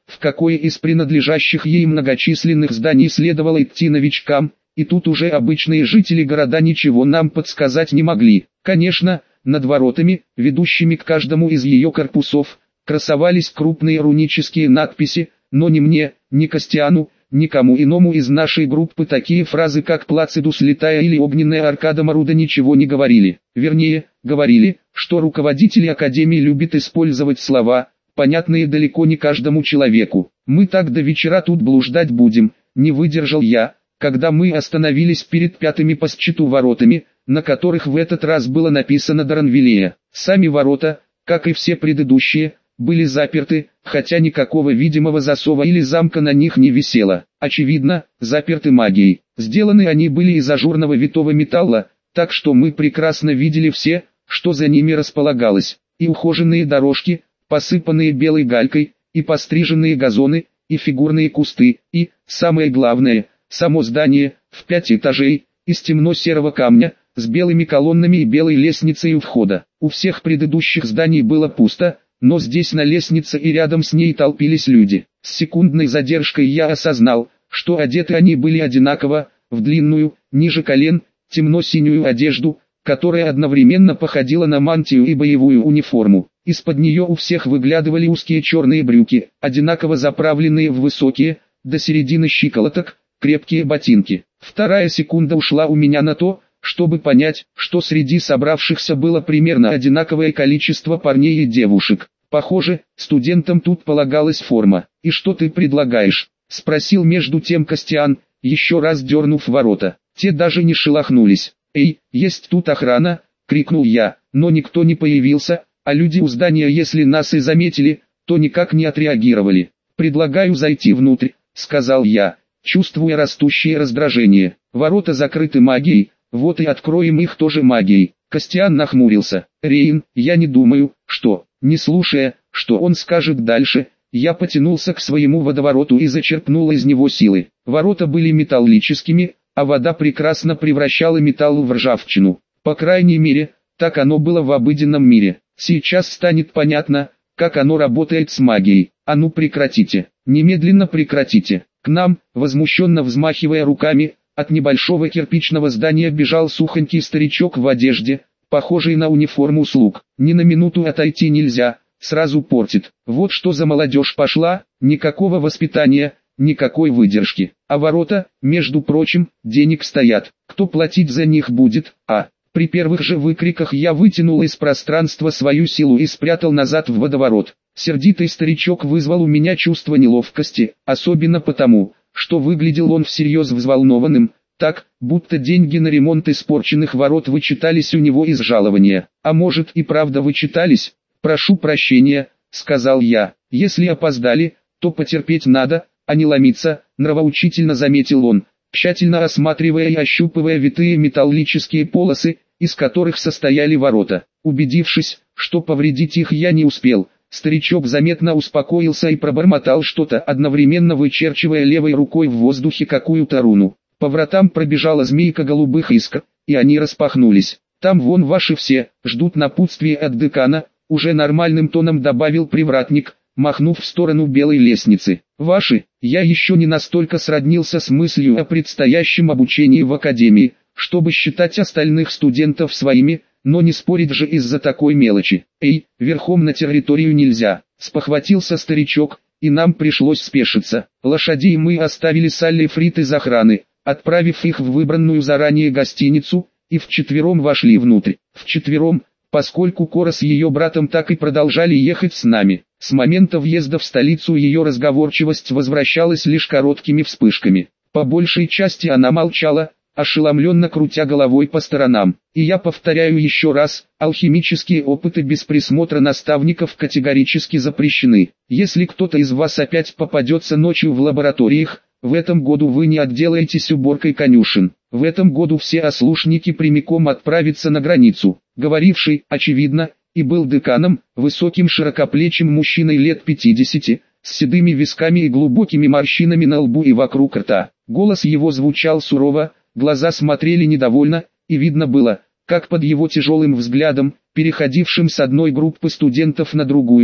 в какое из принадлежащих ей многочисленных зданий следовало идти новичкам, и тут уже обычные жители города ничего нам подсказать не могли. Конечно, над воротами, ведущими к каждому из ее корпусов, красовались крупные рунические надписи, но ни мне, ни Костяну, никому иному из нашей группы такие фразы как «Плацидус летая» или «Огненная аркада Маруда» ничего не говорили. Вернее, говорили, что руководители Академии любят использовать слова, понятные далеко не каждому человеку. «Мы так до вечера тут блуждать будем», не выдержал я, когда мы остановились перед пятыми по счету воротами, на которых в этот раз было написано «Даранвилея». Сами ворота, как и все предыдущие, были заперты, хотя никакого видимого засова или замка на них не висело. Очевидно, заперты магией. Сделаны они были из ажурного витого металла, так что мы прекрасно видели все, что за ними располагалось. И ухоженные дорожки, посыпанные белой галькой, и постриженные газоны, и фигурные кусты, и, самое главное, само здание, в пять этажей, из темно-серого камня, с белыми колоннами и белой лестницей у входа. У всех предыдущих зданий было пусто, но здесь на лестнице и рядом с ней толпились люди. С секундной задержкой я осознал, что одеты они были одинаково, в длинную, ниже колен, темно-синюю одежду, которая одновременно походила на мантию и боевую униформу. Из-под нее у всех выглядывали узкие черные брюки, одинаково заправленные в высокие, до середины щиколоток, крепкие ботинки. Вторая секунда ушла у меня на то, чтобы понять, что среди собравшихся было примерно одинаковое количество парней и девушек. Похоже, студентам тут полагалась форма. «И что ты предлагаешь?» — спросил между тем Костян, еще раз дернув ворота. Те даже не шелохнулись. «Эй, есть тут охрана!» — крикнул я, но никто не появился, а люди у здания, если нас и заметили, то никак не отреагировали. «Предлагаю зайти внутрь», — сказал я, чувствуя растущее раздражение. «Ворота закрыты магией, вот и откроем их тоже магией». Костян нахмурился. «Рейн, я не думаю, что...» Не слушая, что он скажет дальше, я потянулся к своему водовороту и зачерпнул из него силы. Ворота были металлическими, а вода прекрасно превращала металл в ржавчину. По крайней мере, так оно было в обыденном мире. Сейчас станет понятно, как оно работает с магией. А ну прекратите, немедленно прекратите. К нам, возмущенно взмахивая руками, от небольшого кирпичного здания бежал сухонький старичок в одежде, похожий на униформу слуг. Ни на минуту отойти нельзя, сразу портит. Вот что за молодежь пошла, никакого воспитания, никакой выдержки. А ворота, между прочим, денег стоят. Кто платить за них будет, а? При первых же выкриках я вытянул из пространства свою силу и спрятал назад в водоворот. Сердитый старичок вызвал у меня чувство неловкости, особенно потому, что выглядел он всерьез взволнованным, так, будто деньги на ремонт испорченных ворот вычитались у него из жалования. А может и правда вычитались? «Прошу прощения», — сказал я, — «если опоздали, то потерпеть надо, а не ломиться», — нравоучительно заметил он, тщательно осматривая и ощупывая витые металлические полосы, из которых состояли ворота. Убедившись, что повредить их я не успел, старичок заметно успокоился и пробормотал что-то, одновременно вычерчивая левой рукой в воздухе какую-то руну. По вратам пробежала змейка голубых искр, и они распахнулись. «Там вон ваши все, ждут напутствия от декана», — уже нормальным тоном добавил привратник, махнув в сторону белой лестницы. «Ваши?» Я еще не настолько сроднился с мыслью о предстоящем обучении в академии, чтобы считать остальных студентов своими, но не спорить же из-за такой мелочи. «Эй, верхом на территорию нельзя», — спохватился старичок, и нам пришлось спешиться. Лошадей мы оставили с Аллой Фрит из охраны, отправив их в выбранную заранее гостиницу, и вчетвером вошли внутрь. Вчетвером, поскольку Кора с ее братом так и продолжали ехать с нами. С момента въезда в столицу ее разговорчивость возвращалась лишь короткими вспышками. По большей части она молчала, ошеломленно крутя головой по сторонам. И я повторяю еще раз, алхимические опыты без присмотра наставников категорически запрещены. Если кто-то из вас опять попадется ночью в лабораториях, в этом году вы не отделаетесь уборкой конюшен. В этом году все ослушники прямиком отправятся на границу. Говоривший, очевидно, и был деканом, высоким широкоплечим мужчиной лет пятидесяти, с седыми висками и глубокими морщинами на лбу и вокруг рта. Голос его звучал сурово, глаза смотрели недовольно, и видно было, как под его тяжелым взглядом, переходившим с одной группы студентов на другую,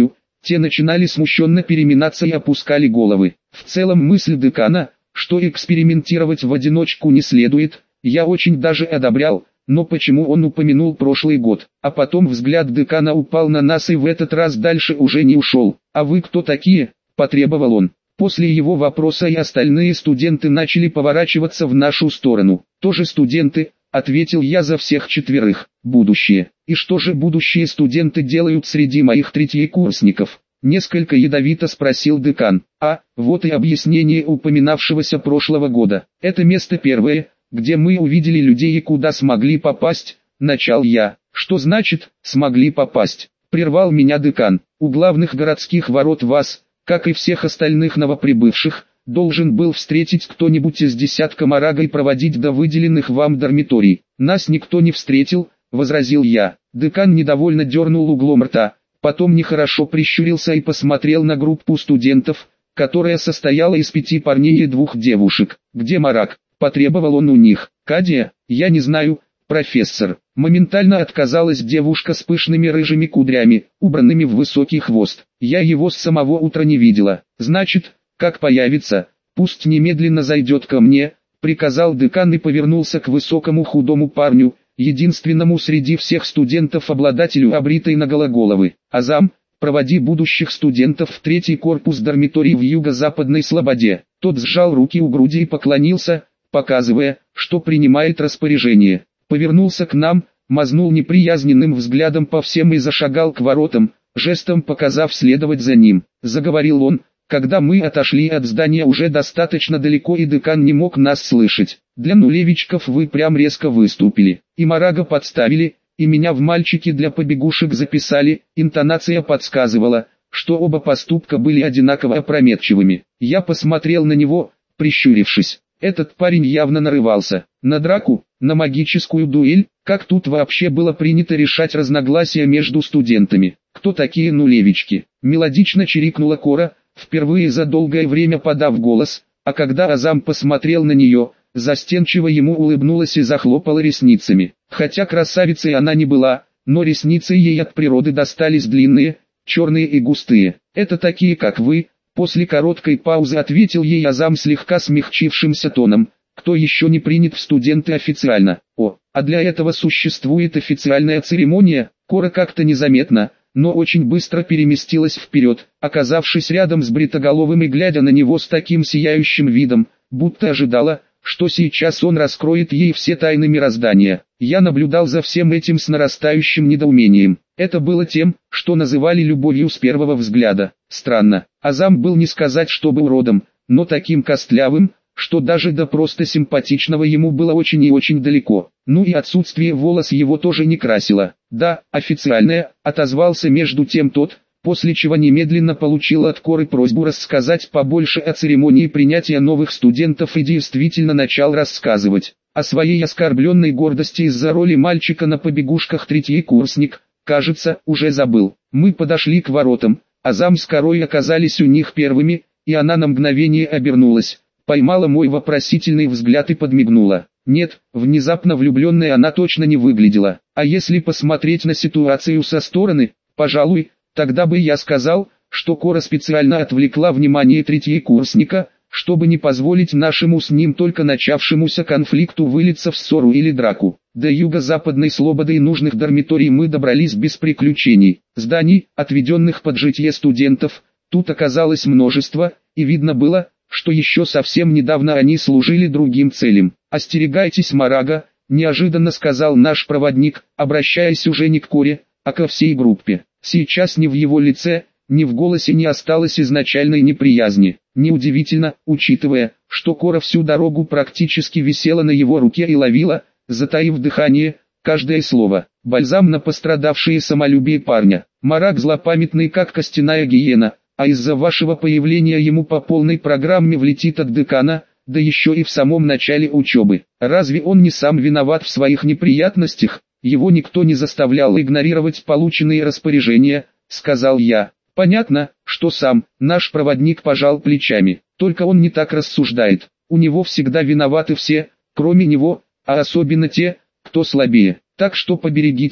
те начинали смущенно переминаться и опускали головы. В целом мысль декана, что экспериментировать в одиночку не следует, я очень даже одобрял, но почему он упомянул прошлый год, а потом взгляд декана упал на нас и в этот раз дальше уже не ушел. «А вы кто такие?» – потребовал он. После его вопроса и остальные студенты начали поворачиваться в нашу сторону. «Тоже студенты?» – ответил я за всех четверых. «Будущее. И что же будущие студенты делают среди моих третьекурсников?» Несколько ядовито спросил декан. «А, вот и объяснение упоминавшегося прошлого года. Это место первое, где мы увидели людей и куда смогли попасть», – начал я. «Что значит «смогли попасть»?» – прервал меня декан. «У главных городских ворот вас, как и всех остальных новоприбывших, должен был встретить кто-нибудь из десятка марага и проводить до выделенных вам дармиторий. Нас никто не встретил», – возразил я. Декан недовольно дернул углом рта, потом нехорошо прищурился и посмотрел на группу студентов, которая состояла из пяти парней и двух девушек. «Где мараг?» – потребовал он у них. «Кадия, я не знаю, профессор». Моментально отказалась девушка с пышными рыжими кудрями, убранными в высокий хвост. «Я его с самого утра не видела». «Значит, как появится, пусть немедленно зайдет ко мне», — приказал декан и повернулся к высокому худому парню, единственному среди всех студентов обладателю обритой наголо головы. «Азам, проводи будущих студентов в третий корпус дармиторий в юго-западной слободе». Тот сжал руки у груди и поклонился, показывая, что принимает распоряжение. Повернулся к нам, мазнул неприязненным взглядом по всем и зашагал к воротам, жестом показав следовать за ним. Заговорил он, когда мы отошли от здания уже достаточно далеко и декан не мог нас слышать. «Для нулевичков вы прям резко выступили. И марага подставили, и меня в мальчики для побегушек записали». Интонация подсказывала, что оба поступка были одинаково опрометчивыми. Я посмотрел на него, прищурившись. Этот парень явно нарывался. На драку, на магическую дуэль, как тут вообще было принято решать разногласия между студентами. «Кто такие нулевички?» Мелодично чирикнула Кора, впервые за долгое время подав голос, а когда Азам посмотрел на нее, застенчиво ему улыбнулась и захлопала ресницами. Хотя красавицей она не была, но ресницы ей от природы достались длинные, черные и густые. «Это такие как вы», после короткой паузы ответил ей Азам слегка смягчившимся тоном. «Кто еще не принят в студенты официально? О, а для этого существует официальная церемония». Кора как-то незаметно, но очень быстро переместилась вперед, оказавшись рядом с бритоголовым и глядя на него с таким сияющим видом, будто ожидала, что сейчас он раскроет ей все тайны мироздания. Я наблюдал за всем этим с нарастающим недоумением. Это было тем, что называли любовью с первого взгляда. Странно, Азам был не сказать чтобы уродом, но таким костлявым, что даже до просто симпатичного ему было очень и очень далеко. Ну и отсутствие волос его тоже не красило. «Да, официальное», — отозвался между тем тот, после чего немедленно получил от Коры просьбу рассказать побольше о церемонии принятия новых студентов и действительно начал рассказывать. О своей оскорбленной гордости из-за роли мальчика на побегушках третьекурсник, кажется, уже забыл. Мы подошли к воротам, Азам с Корой оказались у них первыми, и она на мгновение обернулась, поймала мой вопросительный взгляд и подмигнула. Нет, внезапно влюбленной она точно не выглядела. А если посмотреть на ситуацию со стороны, пожалуй, тогда бы я сказал, что Кора специально отвлекла внимание третьекурсника, чтобы не позволить нашему с ним только начавшемуся конфликту вылиться в ссору или драку. До юго-западной слободы и нужных дармиторий мы добрались без приключений. Зданий, отведенных под житье студентов, тут оказалось множество, и видно было, что еще совсем недавно они служили другим целям. «Остерегайтесь марага», — неожиданно сказал наш проводник, обращаясь уже не к Коре, а ко всей группе. Сейчас ни в его лице, ни в голосе не осталось изначальной неприязни. Неудивительно, учитывая, что Кора всю дорогу практически висела на его руке и ловила, затаив дыхание, каждое слово. Бальзам на пострадавшее самолюбие парня. Мараг злопамятный как костяная гиена, а из-за вашего появления ему по полной программе влетит от декана, да еще и в самом начале учебы. Разве он не сам виноват в своих неприятностях? Его никто не заставлял игнорировать полученные распоряжения, сказал я. Понятно, что сам, наш проводник пожал плечами. Только он не так рассуждает. У него всегда виноваты все, кроме него, а особенно те, кто слабее. Так что поберегитесь,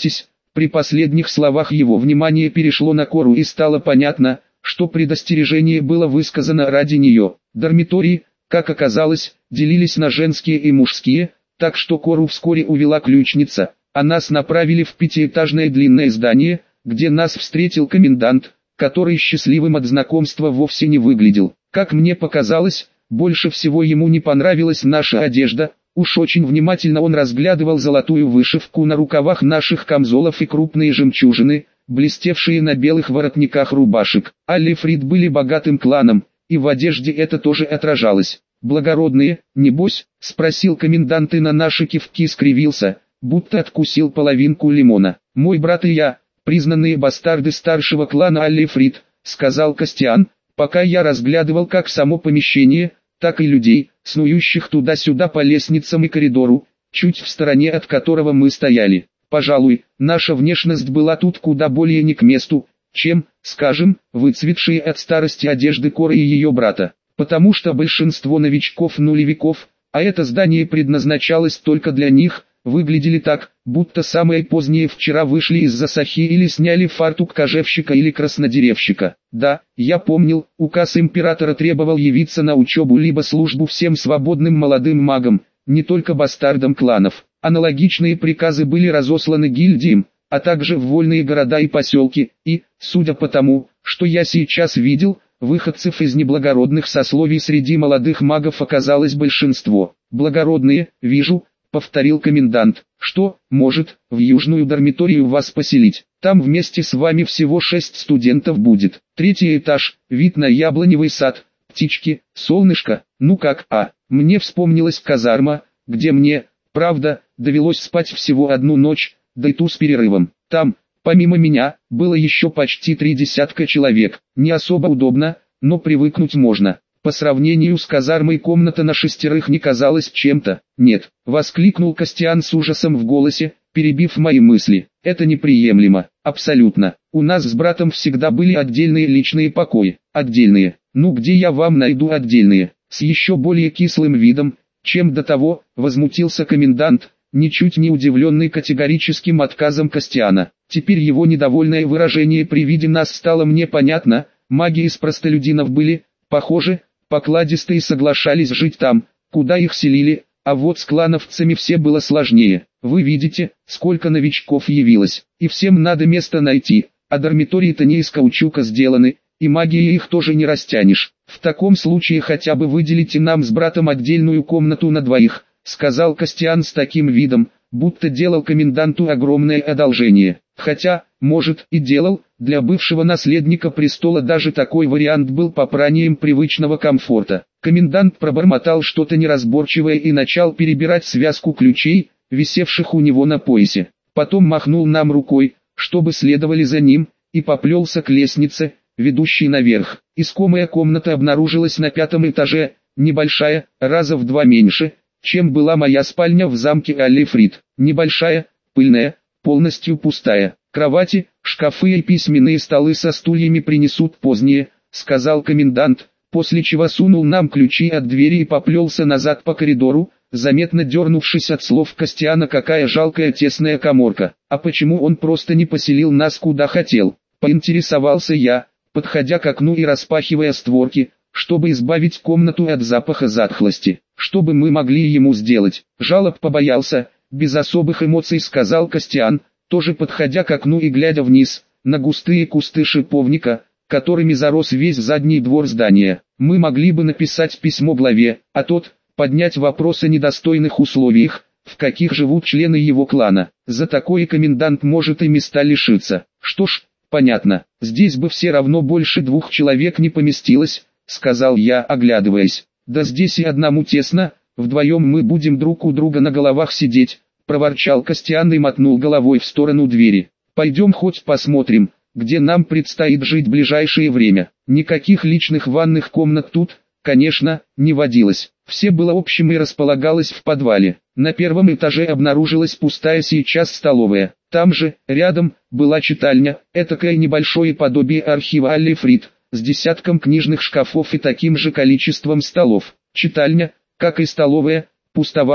При последних словах его внимание перешло на Кору и стало понятно, что предостережение было высказано ради нее. Дармитории, как оказалось, делились на женские и мужские, так что Кору вскоре увела ключница, а нас направили в пятиэтажное длинное здание, где нас встретил комендант, который счастливым от знакомства вовсе не выглядел. Как мне показалось, больше всего ему не понравилась наша одежда, уж очень внимательно он разглядывал золотую вышивку на рукавах наших камзолов и крупные жемчужины, блестевшие на белых воротниках рубашек. Аллифрид были богатым кланом, и в одежде это тоже отражалось. «Благородные, небось?» — спросил комендант и на наши кивки скривился, будто откусил половинку лимона. «Мой брат и я, признанные бастарды старшего клана Аллифрид», — сказал Костян, пока я разглядывал как само помещение, так и людей, снующих туда-сюда по лестницам и коридору, чуть в стороне от которого мы стояли. Пожалуй, наша внешность была тут куда более не к месту, чем, скажем, выцветшие от старости одежды Коры и ее брата, потому что большинство новичков-нулевиков, а это здание предназначалось только для них, выглядели так, будто самые поздние вчера вышли из засахи или сняли фартук кожевщика или краснодеревщика. Да, я помнил, указ императора требовал явиться на учебу либо службу всем свободным молодым магам, не только бастардам кланов. Аналогичные приказы были разосланы гильдиям, а также в вольные города и поселки, и, судя по тому, что я сейчас видел, выходцев из неблагородных сословий среди молодых магов оказалось большинство. «Благородные, вижу», — повторил комендант. «Что, может, в южную дармиторию вас поселить? Там вместе с вами всего шесть студентов будет. Третий этаж, вид на яблоневый сад, птички, солнышко. Ну как, а?» Мне вспомнилась казарма, где мне, правда, довелось спать всего одну ночь, да и ту с перерывом. Там, помимо меня, было еще почти три десятка человек. Не особо удобно, но привыкнуть можно. По сравнению с казармой комната на шестерых не казалась чем-то. «Нет», — воскликнул Костян с ужасом в голосе, перебив мои мысли. «Это неприемлемо. Абсолютно. У нас с братом всегда были отдельные личные покои. Отдельные. Ну где я вам найду отдельные?» С еще более кислым видом, чем до того, возмутился комендант, ничуть не удивленный категорическим отказом Костяна. Теперь его недовольное выражение при виде нас стало мне понятно. Маги из простолюдинов были, похоже, покладисто и соглашались жить там, куда их селили, а вот с клановцами все было сложнее. Вы видите, сколько новичков явилось, и всем надо место найти, а дармитории-то не из каучука сделаны, и магией их тоже не растянешь. В таком случае хотя бы выделите нам с братом отдельную комнату на двоих, сказал Костян с таким видом, будто делал коменданту огромное одолжение. Хотя, может, и делал, для бывшего наследника престола даже такой вариант был попранием привычного комфорта. Комендант пробормотал что-то неразборчивое и начал перебирать связку ключей, висевших у него на поясе. Потом махнул нам рукой, чтобы следовали за ним, и поплелся к лестнице, ведущей наверх. Искомая комната обнаружилась на пятом этаже, небольшая, раза в два меньше, чем была моя спальня в замке Аллифрид. Небольшая, пыльная, полностью пустая. Кровати, шкафы и письменные столы со стульями принесут позднее, сказал комендант, после чего сунул нам ключи от двери и поплелся назад по коридору, заметно дернувшись от слов Костяна, какая жалкая тесная каморка. А почему он просто не поселил нас куда хотел? Поинтересовался я, подходя к окну и распахивая створки, чтобы избавить комнату от запаха затхлости. Чтобы мы могли ему сделать? Жалоб побоялся, без особых эмоций сказал Костян, тоже подходя к окну и глядя вниз, на густые кусты шиповника, которыми зарос весь задний двор здания. Мы могли бы написать письмо главе, а тот, поднять вопрос о недостойных условиях, в каких живут члены его клана. За такое комендант может и места лишиться. Что ж, понятно, здесь бы все равно больше двух человек не поместилось, сказал я, оглядываясь. Да здесь и одному тесно, вдвоем мы будем друг у друга на головах сидеть, проворчал Костян и мотнул головой в сторону двери. Пойдем хоть посмотрим, где нам предстоит жить в ближайшее время. Никаких личных ванных комнат тут, конечно, не водилось. Все было общим и располагалось в подвале. На первом этаже обнаружилась пустая сейчас столовая. Там же, рядом, была читальня, этакое небольшое подобие архива Аллифрид, с десятком книжных шкафов и таким же количеством столов. Читальня, как и столовая, пустовала,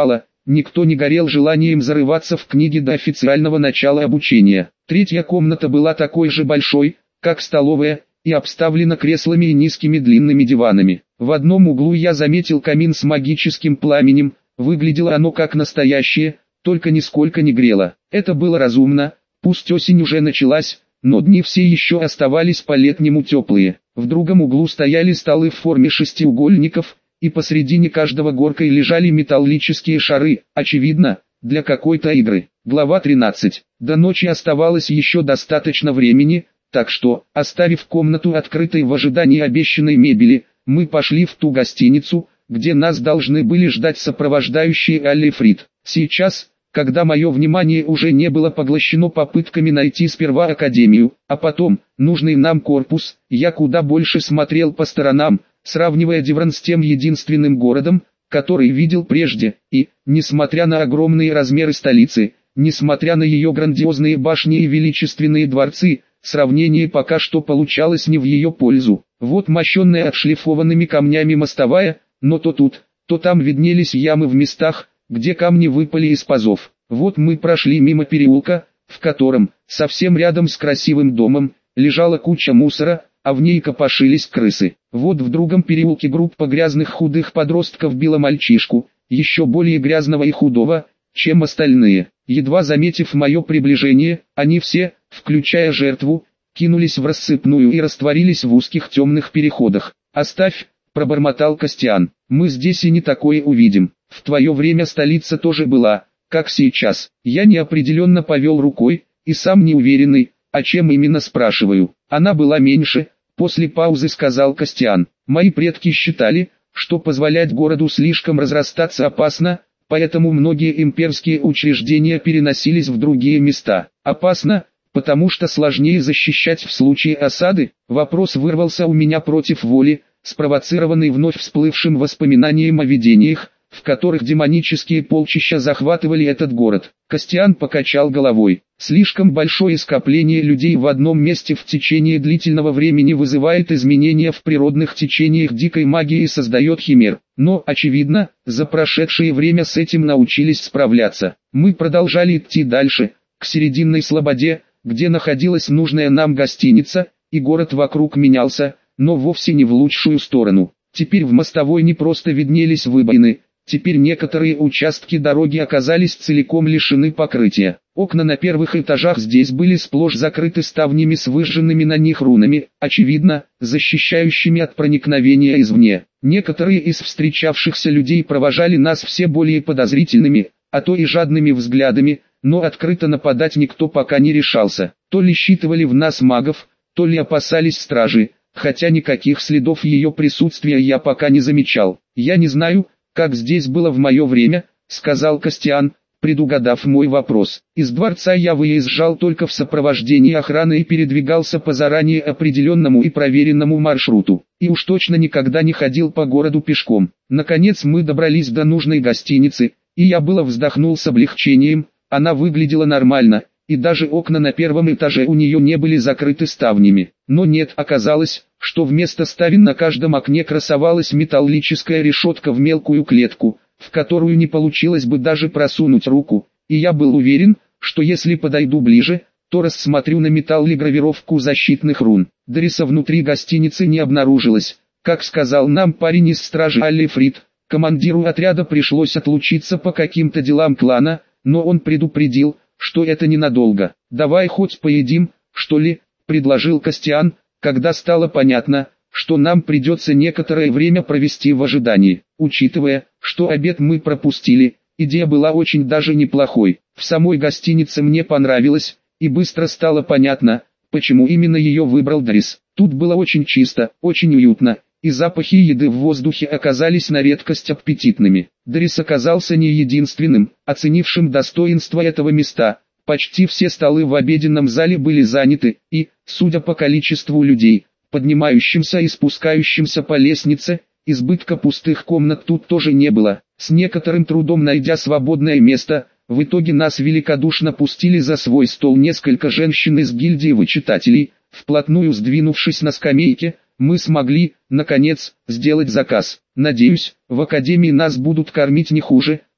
никто не горел желанием зарываться в книги до официального начала обучения. Третья комната была такой же большой, как столовая, и обставлена креслами и низкими длинными диванами. В одном углу я заметил камин с магическим пламенем, выглядело оно как настоящее, только нисколько не грело. Это было разумно, пусть осень уже началась, но дни все еще оставались по-летнему теплые. В другом углу стояли столы в форме шестиугольников, и посредине каждого горкой лежали металлические шары, очевидно, для какой-то игры. Глава тринадцать. До ночи оставалось еще достаточно времени, так что, оставив комнату открытой в ожидании обещанной мебели, мы пошли в ту гостиницу, где нас должны были ждать сопровождающие Алле и Фрид. Сейчас, когда мое внимание уже не было поглощено попытками найти сперва академию, а потом, нужный нам корпус, я куда больше смотрел по сторонам, сравнивая Девран с тем единственным городом, который видел прежде, и, несмотря на огромные размеры столицы, несмотря на ее грандиозные башни и величественные дворцы, сравнение пока что получалось не в ее пользу. Вот мощенная отшлифованными камнями мостовая, но то тут, то там виднелись ямы в местах, где камни выпали из пазов. Вот мы прошли мимо переулка, в котором, совсем рядом с красивым домом, лежала куча мусора, а в ней копошились крысы. Вот в другом переулке группа грязных худых подростков била мальчишку, еще более грязного и худого, чем остальные. Едва заметив мое приближение, они все, включая жертву, кинулись в рассыпную и растворились в узких темных переходах. «Оставь», — пробормотал Костян, — «мы здесь и не такое увидим. В твое время столица тоже была, как сейчас». Я неопределенно повел рукой, и сам неуверенный, о чем именно спрашиваю. Она была меньше, после паузы сказал Костян. Мои предки считали, что позволять городу слишком разрастаться опасно, поэтому многие имперские учреждения переносились в другие места. Опасно, потому что сложнее защищать в случае осады. Вопрос вырвался у меня против воли, спровоцированный вновь всплывшим воспоминанием о видениях, в которых демонические полчища захватывали этот город. Костян покачал головой. Слишком большое скопление людей в одном месте в течение длительного времени вызывает изменения в природных течениях дикой магии и создает химер. Но, очевидно, за прошедшее время с этим научились справляться. Мы продолжали идти дальше, к серединной слободе, где находилась нужная нам гостиница, и город вокруг менялся, но вовсе не в лучшую сторону. Теперь в мостовой не просто виднелись выбоины, теперь некоторые участки дороги оказались целиком лишены покрытия. Окна на первых этажах здесь были сплошь закрыты ставнями с выжженными на них рунами, очевидно, защищающими от проникновения извне. Некоторые из встречавшихся людей провожали нас все более подозрительными, а то и жадными взглядами, но открыто нападать никто пока не решался. То ли считывали в нас магов, то ли опасались стражи, хотя никаких следов ее присутствия я пока не замечал. «Я не знаю, как здесь было в мое время», — сказал Костян, предугадав мой вопрос. «Из дворца я выезжал только в сопровождении охраны и передвигался по заранее определенному и проверенному маршруту, и уж точно никогда не ходил по городу пешком. Наконец мы добрались до нужной гостиницы, и я было вздохнул с облегчением, она выглядела нормально, и даже окна на первом этаже у нее не были закрыты ставнями. Но нет, оказалось, что вместо ставен на каждом окне красовалась металлическая решетка в мелкую клетку, в которую не получилось бы даже просунуть руку, и я был уверен, что если подойду ближе, то рассмотрю на металле гравировку защитных рун. Дриса внутри гостиницы не обнаружилось, как сказал нам парень из стражи Алли Фрид. Командиру отряда пришлось отлучиться по каким-то делам клана, но он предупредил, что это ненадолго. «Давай хоть поедим, что ли?» – предложил Костян, когда стало понятно, что нам придется некоторое время провести в ожидании. Учитывая, что обед мы пропустили, идея была очень даже неплохой. В самой гостинице мне понравилось, и быстро стало понятно, почему именно ее выбрал Дрис. Тут было очень чисто, очень уютно, и запахи еды в воздухе оказались на редкость аппетитными. Дрис оказался не единственным, оценившим достоинство этого места. Почти все столы в обеденном зале были заняты, и, судя по количеству людей, поднимающимся и спускающимся по лестнице, избытка пустых комнат тут тоже не было. С некоторым трудом найдя свободное место, в итоге нас великодушно пустили за свой стол несколько женщин из гильдии вычитателей. Вплотную сдвинувшись на скамейке, мы смогли, наконец, сделать заказ. «Надеюсь, в академии нас будут кормить не хуже»,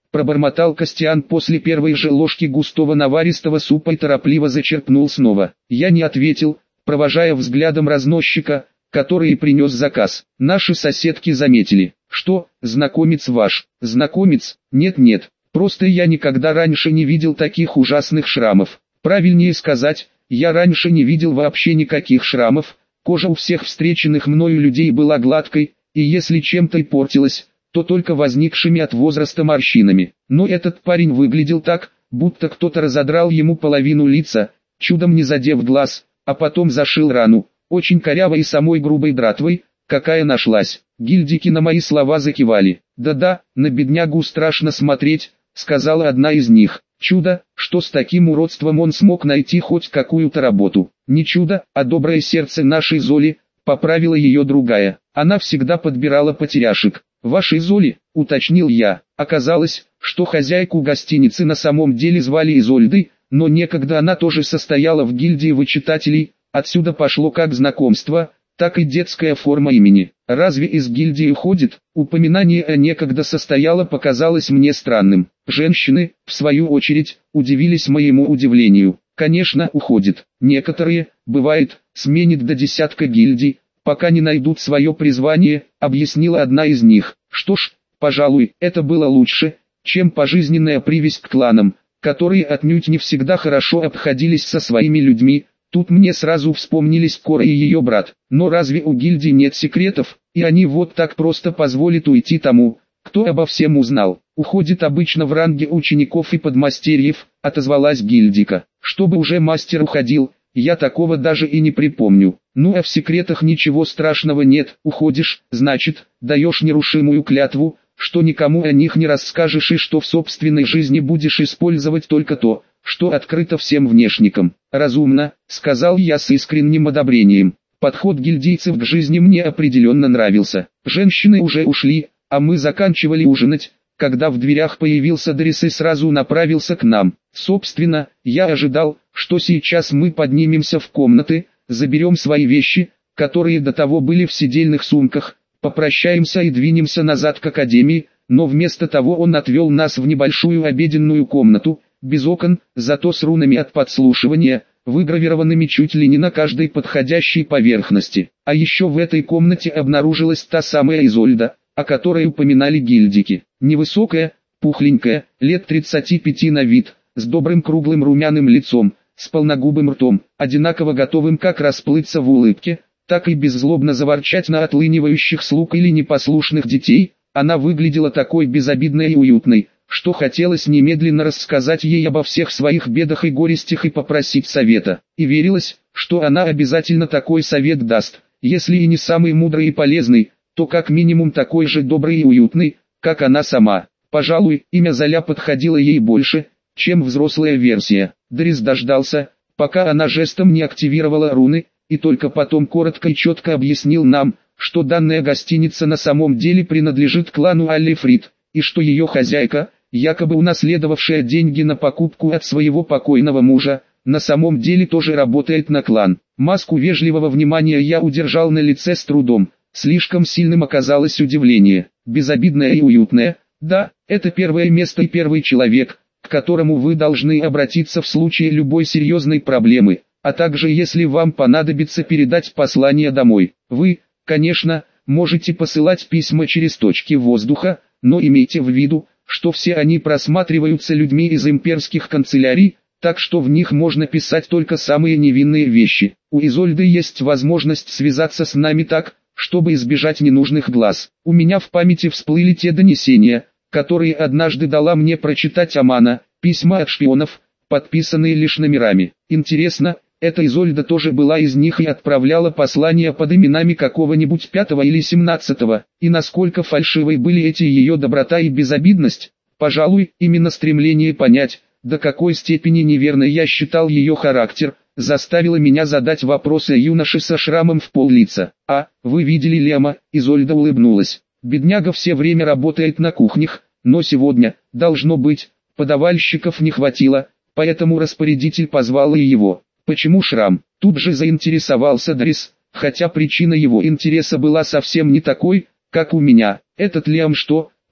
пробормотал Костян после первой же ложки густого наваристого супа и торопливо зачерпнул снова. Я не ответил, провожая взглядом разносчика, который и принес заказ. Наши соседки заметили. Что, знакомец ваш? Знакомец? Нет-нет, просто я никогда раньше не видел таких ужасных шрамов. Правильнее сказать, я раньше не видел вообще никаких шрамов. Кожа у всех встреченных мною людей была гладкой, и если чем-то и портилась, то только возникшими от возраста морщинами. Но этот парень выглядел так, будто кто-то разодрал ему половину лица, чудом не задев глаз, а потом зашил рану, очень коряво и самой грубой дратвой, какая нашлась. Гильдики на мои слова закивали. «Да-да, на беднягу страшно смотреть», — сказала одна из них. «Чудо, что с таким уродством он смог найти хоть какую-то работу». «Не чудо, а доброе сердце нашей Золи», — поправила ее другая. Она всегда подбирала потеряшек. «Вашей Золи», — уточнил я. Оказалось, что хозяйку гостиницы на самом деле звали Изольдой, но некогда она тоже состояла в гильдии вычитателей, отсюда пошло как знакомство, так и детская форма имени. Разве из гильдии уходит? Упоминание о некогда состояло показалось мне странным. Женщины, в свою очередь, удивились моему удивлению. Конечно, уходит. Некоторые, бывает, сменит до десятка гильдий, пока не найдут свое призвание, объяснила одна из них. Что ж, пожалуй, это было лучше, чем пожизненная привязь к кланам, которые отнюдь не всегда хорошо обходились со своими людьми. Тут мне сразу вспомнились Кора и ее брат. Но разве у гильдии нет секретов, и они вот так просто позволят уйти тому, кто обо всем узнал? Уходит обычно в ранге учеников и подмастерьев, отозвалась гильдика. Чтобы уже мастер уходил, я такого даже и не припомню. Ну а в секретах ничего страшного нет. Уходишь, значит, даешь нерушимую клятву, что никому о них не расскажешь и что в собственной жизни будешь использовать только то, что открыто всем внешникам. «Разумно», — сказал я с искренним одобрением. Подход гильдийцев к жизни мне определенно нравился. Женщины уже ушли, а мы заканчивали ужинать, когда в дверях появился Дрис и сразу направился к нам. Собственно, я ожидал, что сейчас мы поднимемся в комнаты, заберем свои вещи, которые до того были в сидельных сумках, попрощаемся и двинемся назад к академии, но вместо того он отвел нас в небольшую обеденную комнату, без окон, зато с рунами от подслушивания, выгравированными чуть ли не на каждой подходящей поверхности. А еще в этой комнате обнаружилась та самая Изольда, о которой упоминали гильдики. Невысокая, пухленькая, лет тридцати пяти на вид, с добрым круглым румяным лицом, с полногубым ртом, одинаково готовым как расплыться в улыбке, так и беззлобно заворчать на отлынивающих слуг или непослушных детей. Она выглядела такой безобидной и уютной, что хотелось немедленно рассказать ей обо всех своих бедах и горестях и попросить совета. И верилось, что она обязательно такой совет даст, если и не самый мудрый и полезный, то как минимум такой же добрый и уютный, как она сама. Пожалуй, имя Золя подходило ей больше, чем взрослая версия. Дрис дождался, пока она жестом не активировала руны, и только потом коротко и четко объяснил нам, что данная гостиница на самом деле принадлежит клану Аллифрид, и что ее хозяйка, якобы унаследовавшая деньги на покупку от своего покойного мужа, на самом деле тоже работает на клан. Маску вежливого внимания я удержал на лице с трудом, слишком сильным оказалось удивление. Безобидное и уютное, да, это первое место и первый человек, к которому вы должны обратиться в случае любой серьезной проблемы, а также если вам понадобится передать послание домой. Вы, конечно, можете посылать письма через точки воздуха, но имейте в виду, что все они просматриваются людьми из имперских канцелярий, так что в них можно писать только самые невинные вещи. У Изольды есть возможность связаться с нами так, чтобы избежать ненужных глаз. У меня в памяти всплыли те донесения, которые однажды дала мне прочитать Амана, письма от шпионов, подписанные лишь номерами. Интересно, эта Изольда тоже была из них и отправляла послания под именами какого-нибудь пятого или семнадцатого, и насколько фальшивой были эти ее доброта и безобидность? Пожалуй, именно стремление понять, до какой степени неверной я считал ее характер, заставило меня задать вопрос о юноше со шрамом в пол-лица. «А, вы видели Лема?» Изольда улыбнулась. «Бедняга все время работает на кухнях, но сегодня, должно быть, подавальщиков не хватило, поэтому распорядитель позвал и его». «Почему шрам?» Тут же заинтересовался Дрис, хотя причина его интереса была совсем не такой, как у меня. «Этот Лем что,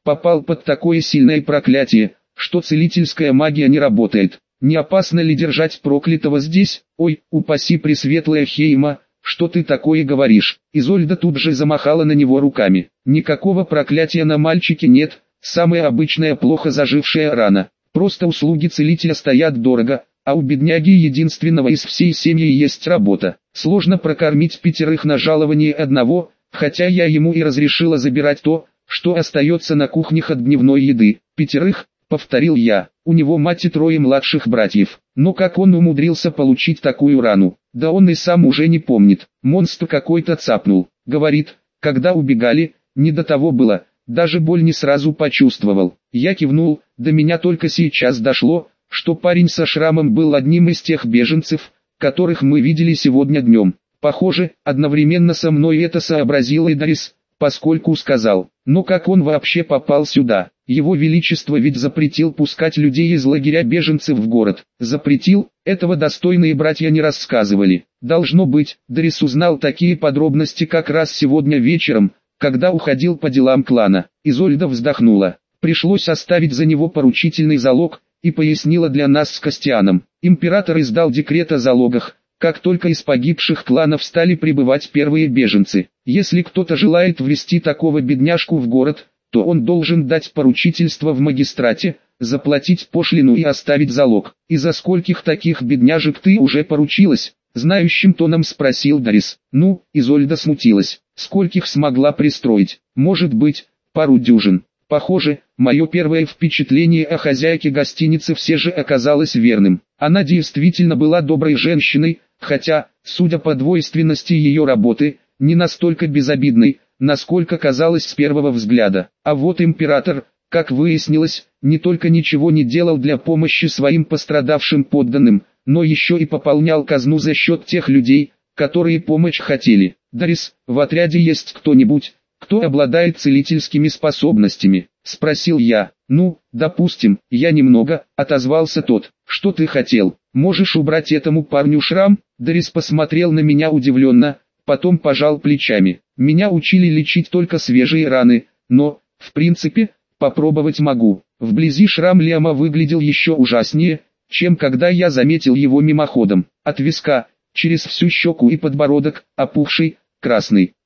Попал под такое сильное проклятие, что целительская магия не работает. Не опасно ли держать проклятого здесь? Ой, упаси пресветлая Хейма, что ты такое говоришь? Изольда тут же замахала на него руками. Никакого проклятия на мальчике нет, самая обычная плохо зажившая рана. Просто услуги целителя стоят дорого, а у бедняги единственного из всей семьи есть работа. Сложно прокормить пятерых на жалование одного, хотя я ему и разрешила забирать то, что остается на кухнях от дневной еды. Пятерых, повторил я, у него мать и трое младших братьев. Но как он умудрился получить такую рану? Да он и сам уже не помнит. Монстр какой-то цапнул. Говорит, когда убегали, не до того было, даже боль не сразу почувствовал. Я кивнул, до меня только сейчас дошло, что парень со шрамом был одним из тех беженцев, которых мы видели сегодня днем. Похоже, одновременно со мной это сообразил и Дарис, поскольку сказал, но как он вообще попал сюда? Его Величество ведь запретил пускать людей из лагеря беженцев в город. Запретил, этого достойные братья не рассказывали. Должно быть, Дарис узнал такие подробности как раз сегодня вечером, когда уходил по делам клана. Изольда вздохнула. Пришлось оставить за него поручительный залог, и пояснила для нас с Костианом. Император издал декрет о залогах, как только из погибших кланов стали прибывать первые беженцы. Если кто-то желает ввести такого бедняжку в город, то он должен дать поручительство в магистрате, заплатить пошлину и оставить залог. И за скольких таких бедняжек ты уже поручилась? Знающим тоном спросил Дарис. Ну, Изольда смутилась. Скольких смогла пристроить? Может быть, пару дюжин. Похоже, мое первое впечатление о хозяйке гостиницы все же оказалось верным. Она действительно была доброй женщиной, хотя, судя по двойственности ее работы, не настолько безобидной, насколько казалось с первого взгляда. А вот император, как выяснилось, не только ничего не делал для помощи своим пострадавшим подданным, но еще и пополнял казну за счет тех людей, которые помощь хотели. Дарис, в отряде есть кто-нибудь, кто обладает целительскими способностями? Спросил я. Ну, допустим, я немного, отозвался тот. Что ты хотел? Можешь убрать этому парню шрам? Дарис посмотрел на меня удивленно, потом пожал плечами. Меня учили лечить только свежие раны, но, в принципе, попробовать могу. Вблизи шрам Лиама выглядел еще ужаснее, чем когда я заметил его мимоходом. От виска, через всю щеку и подбородок, опухший, красный.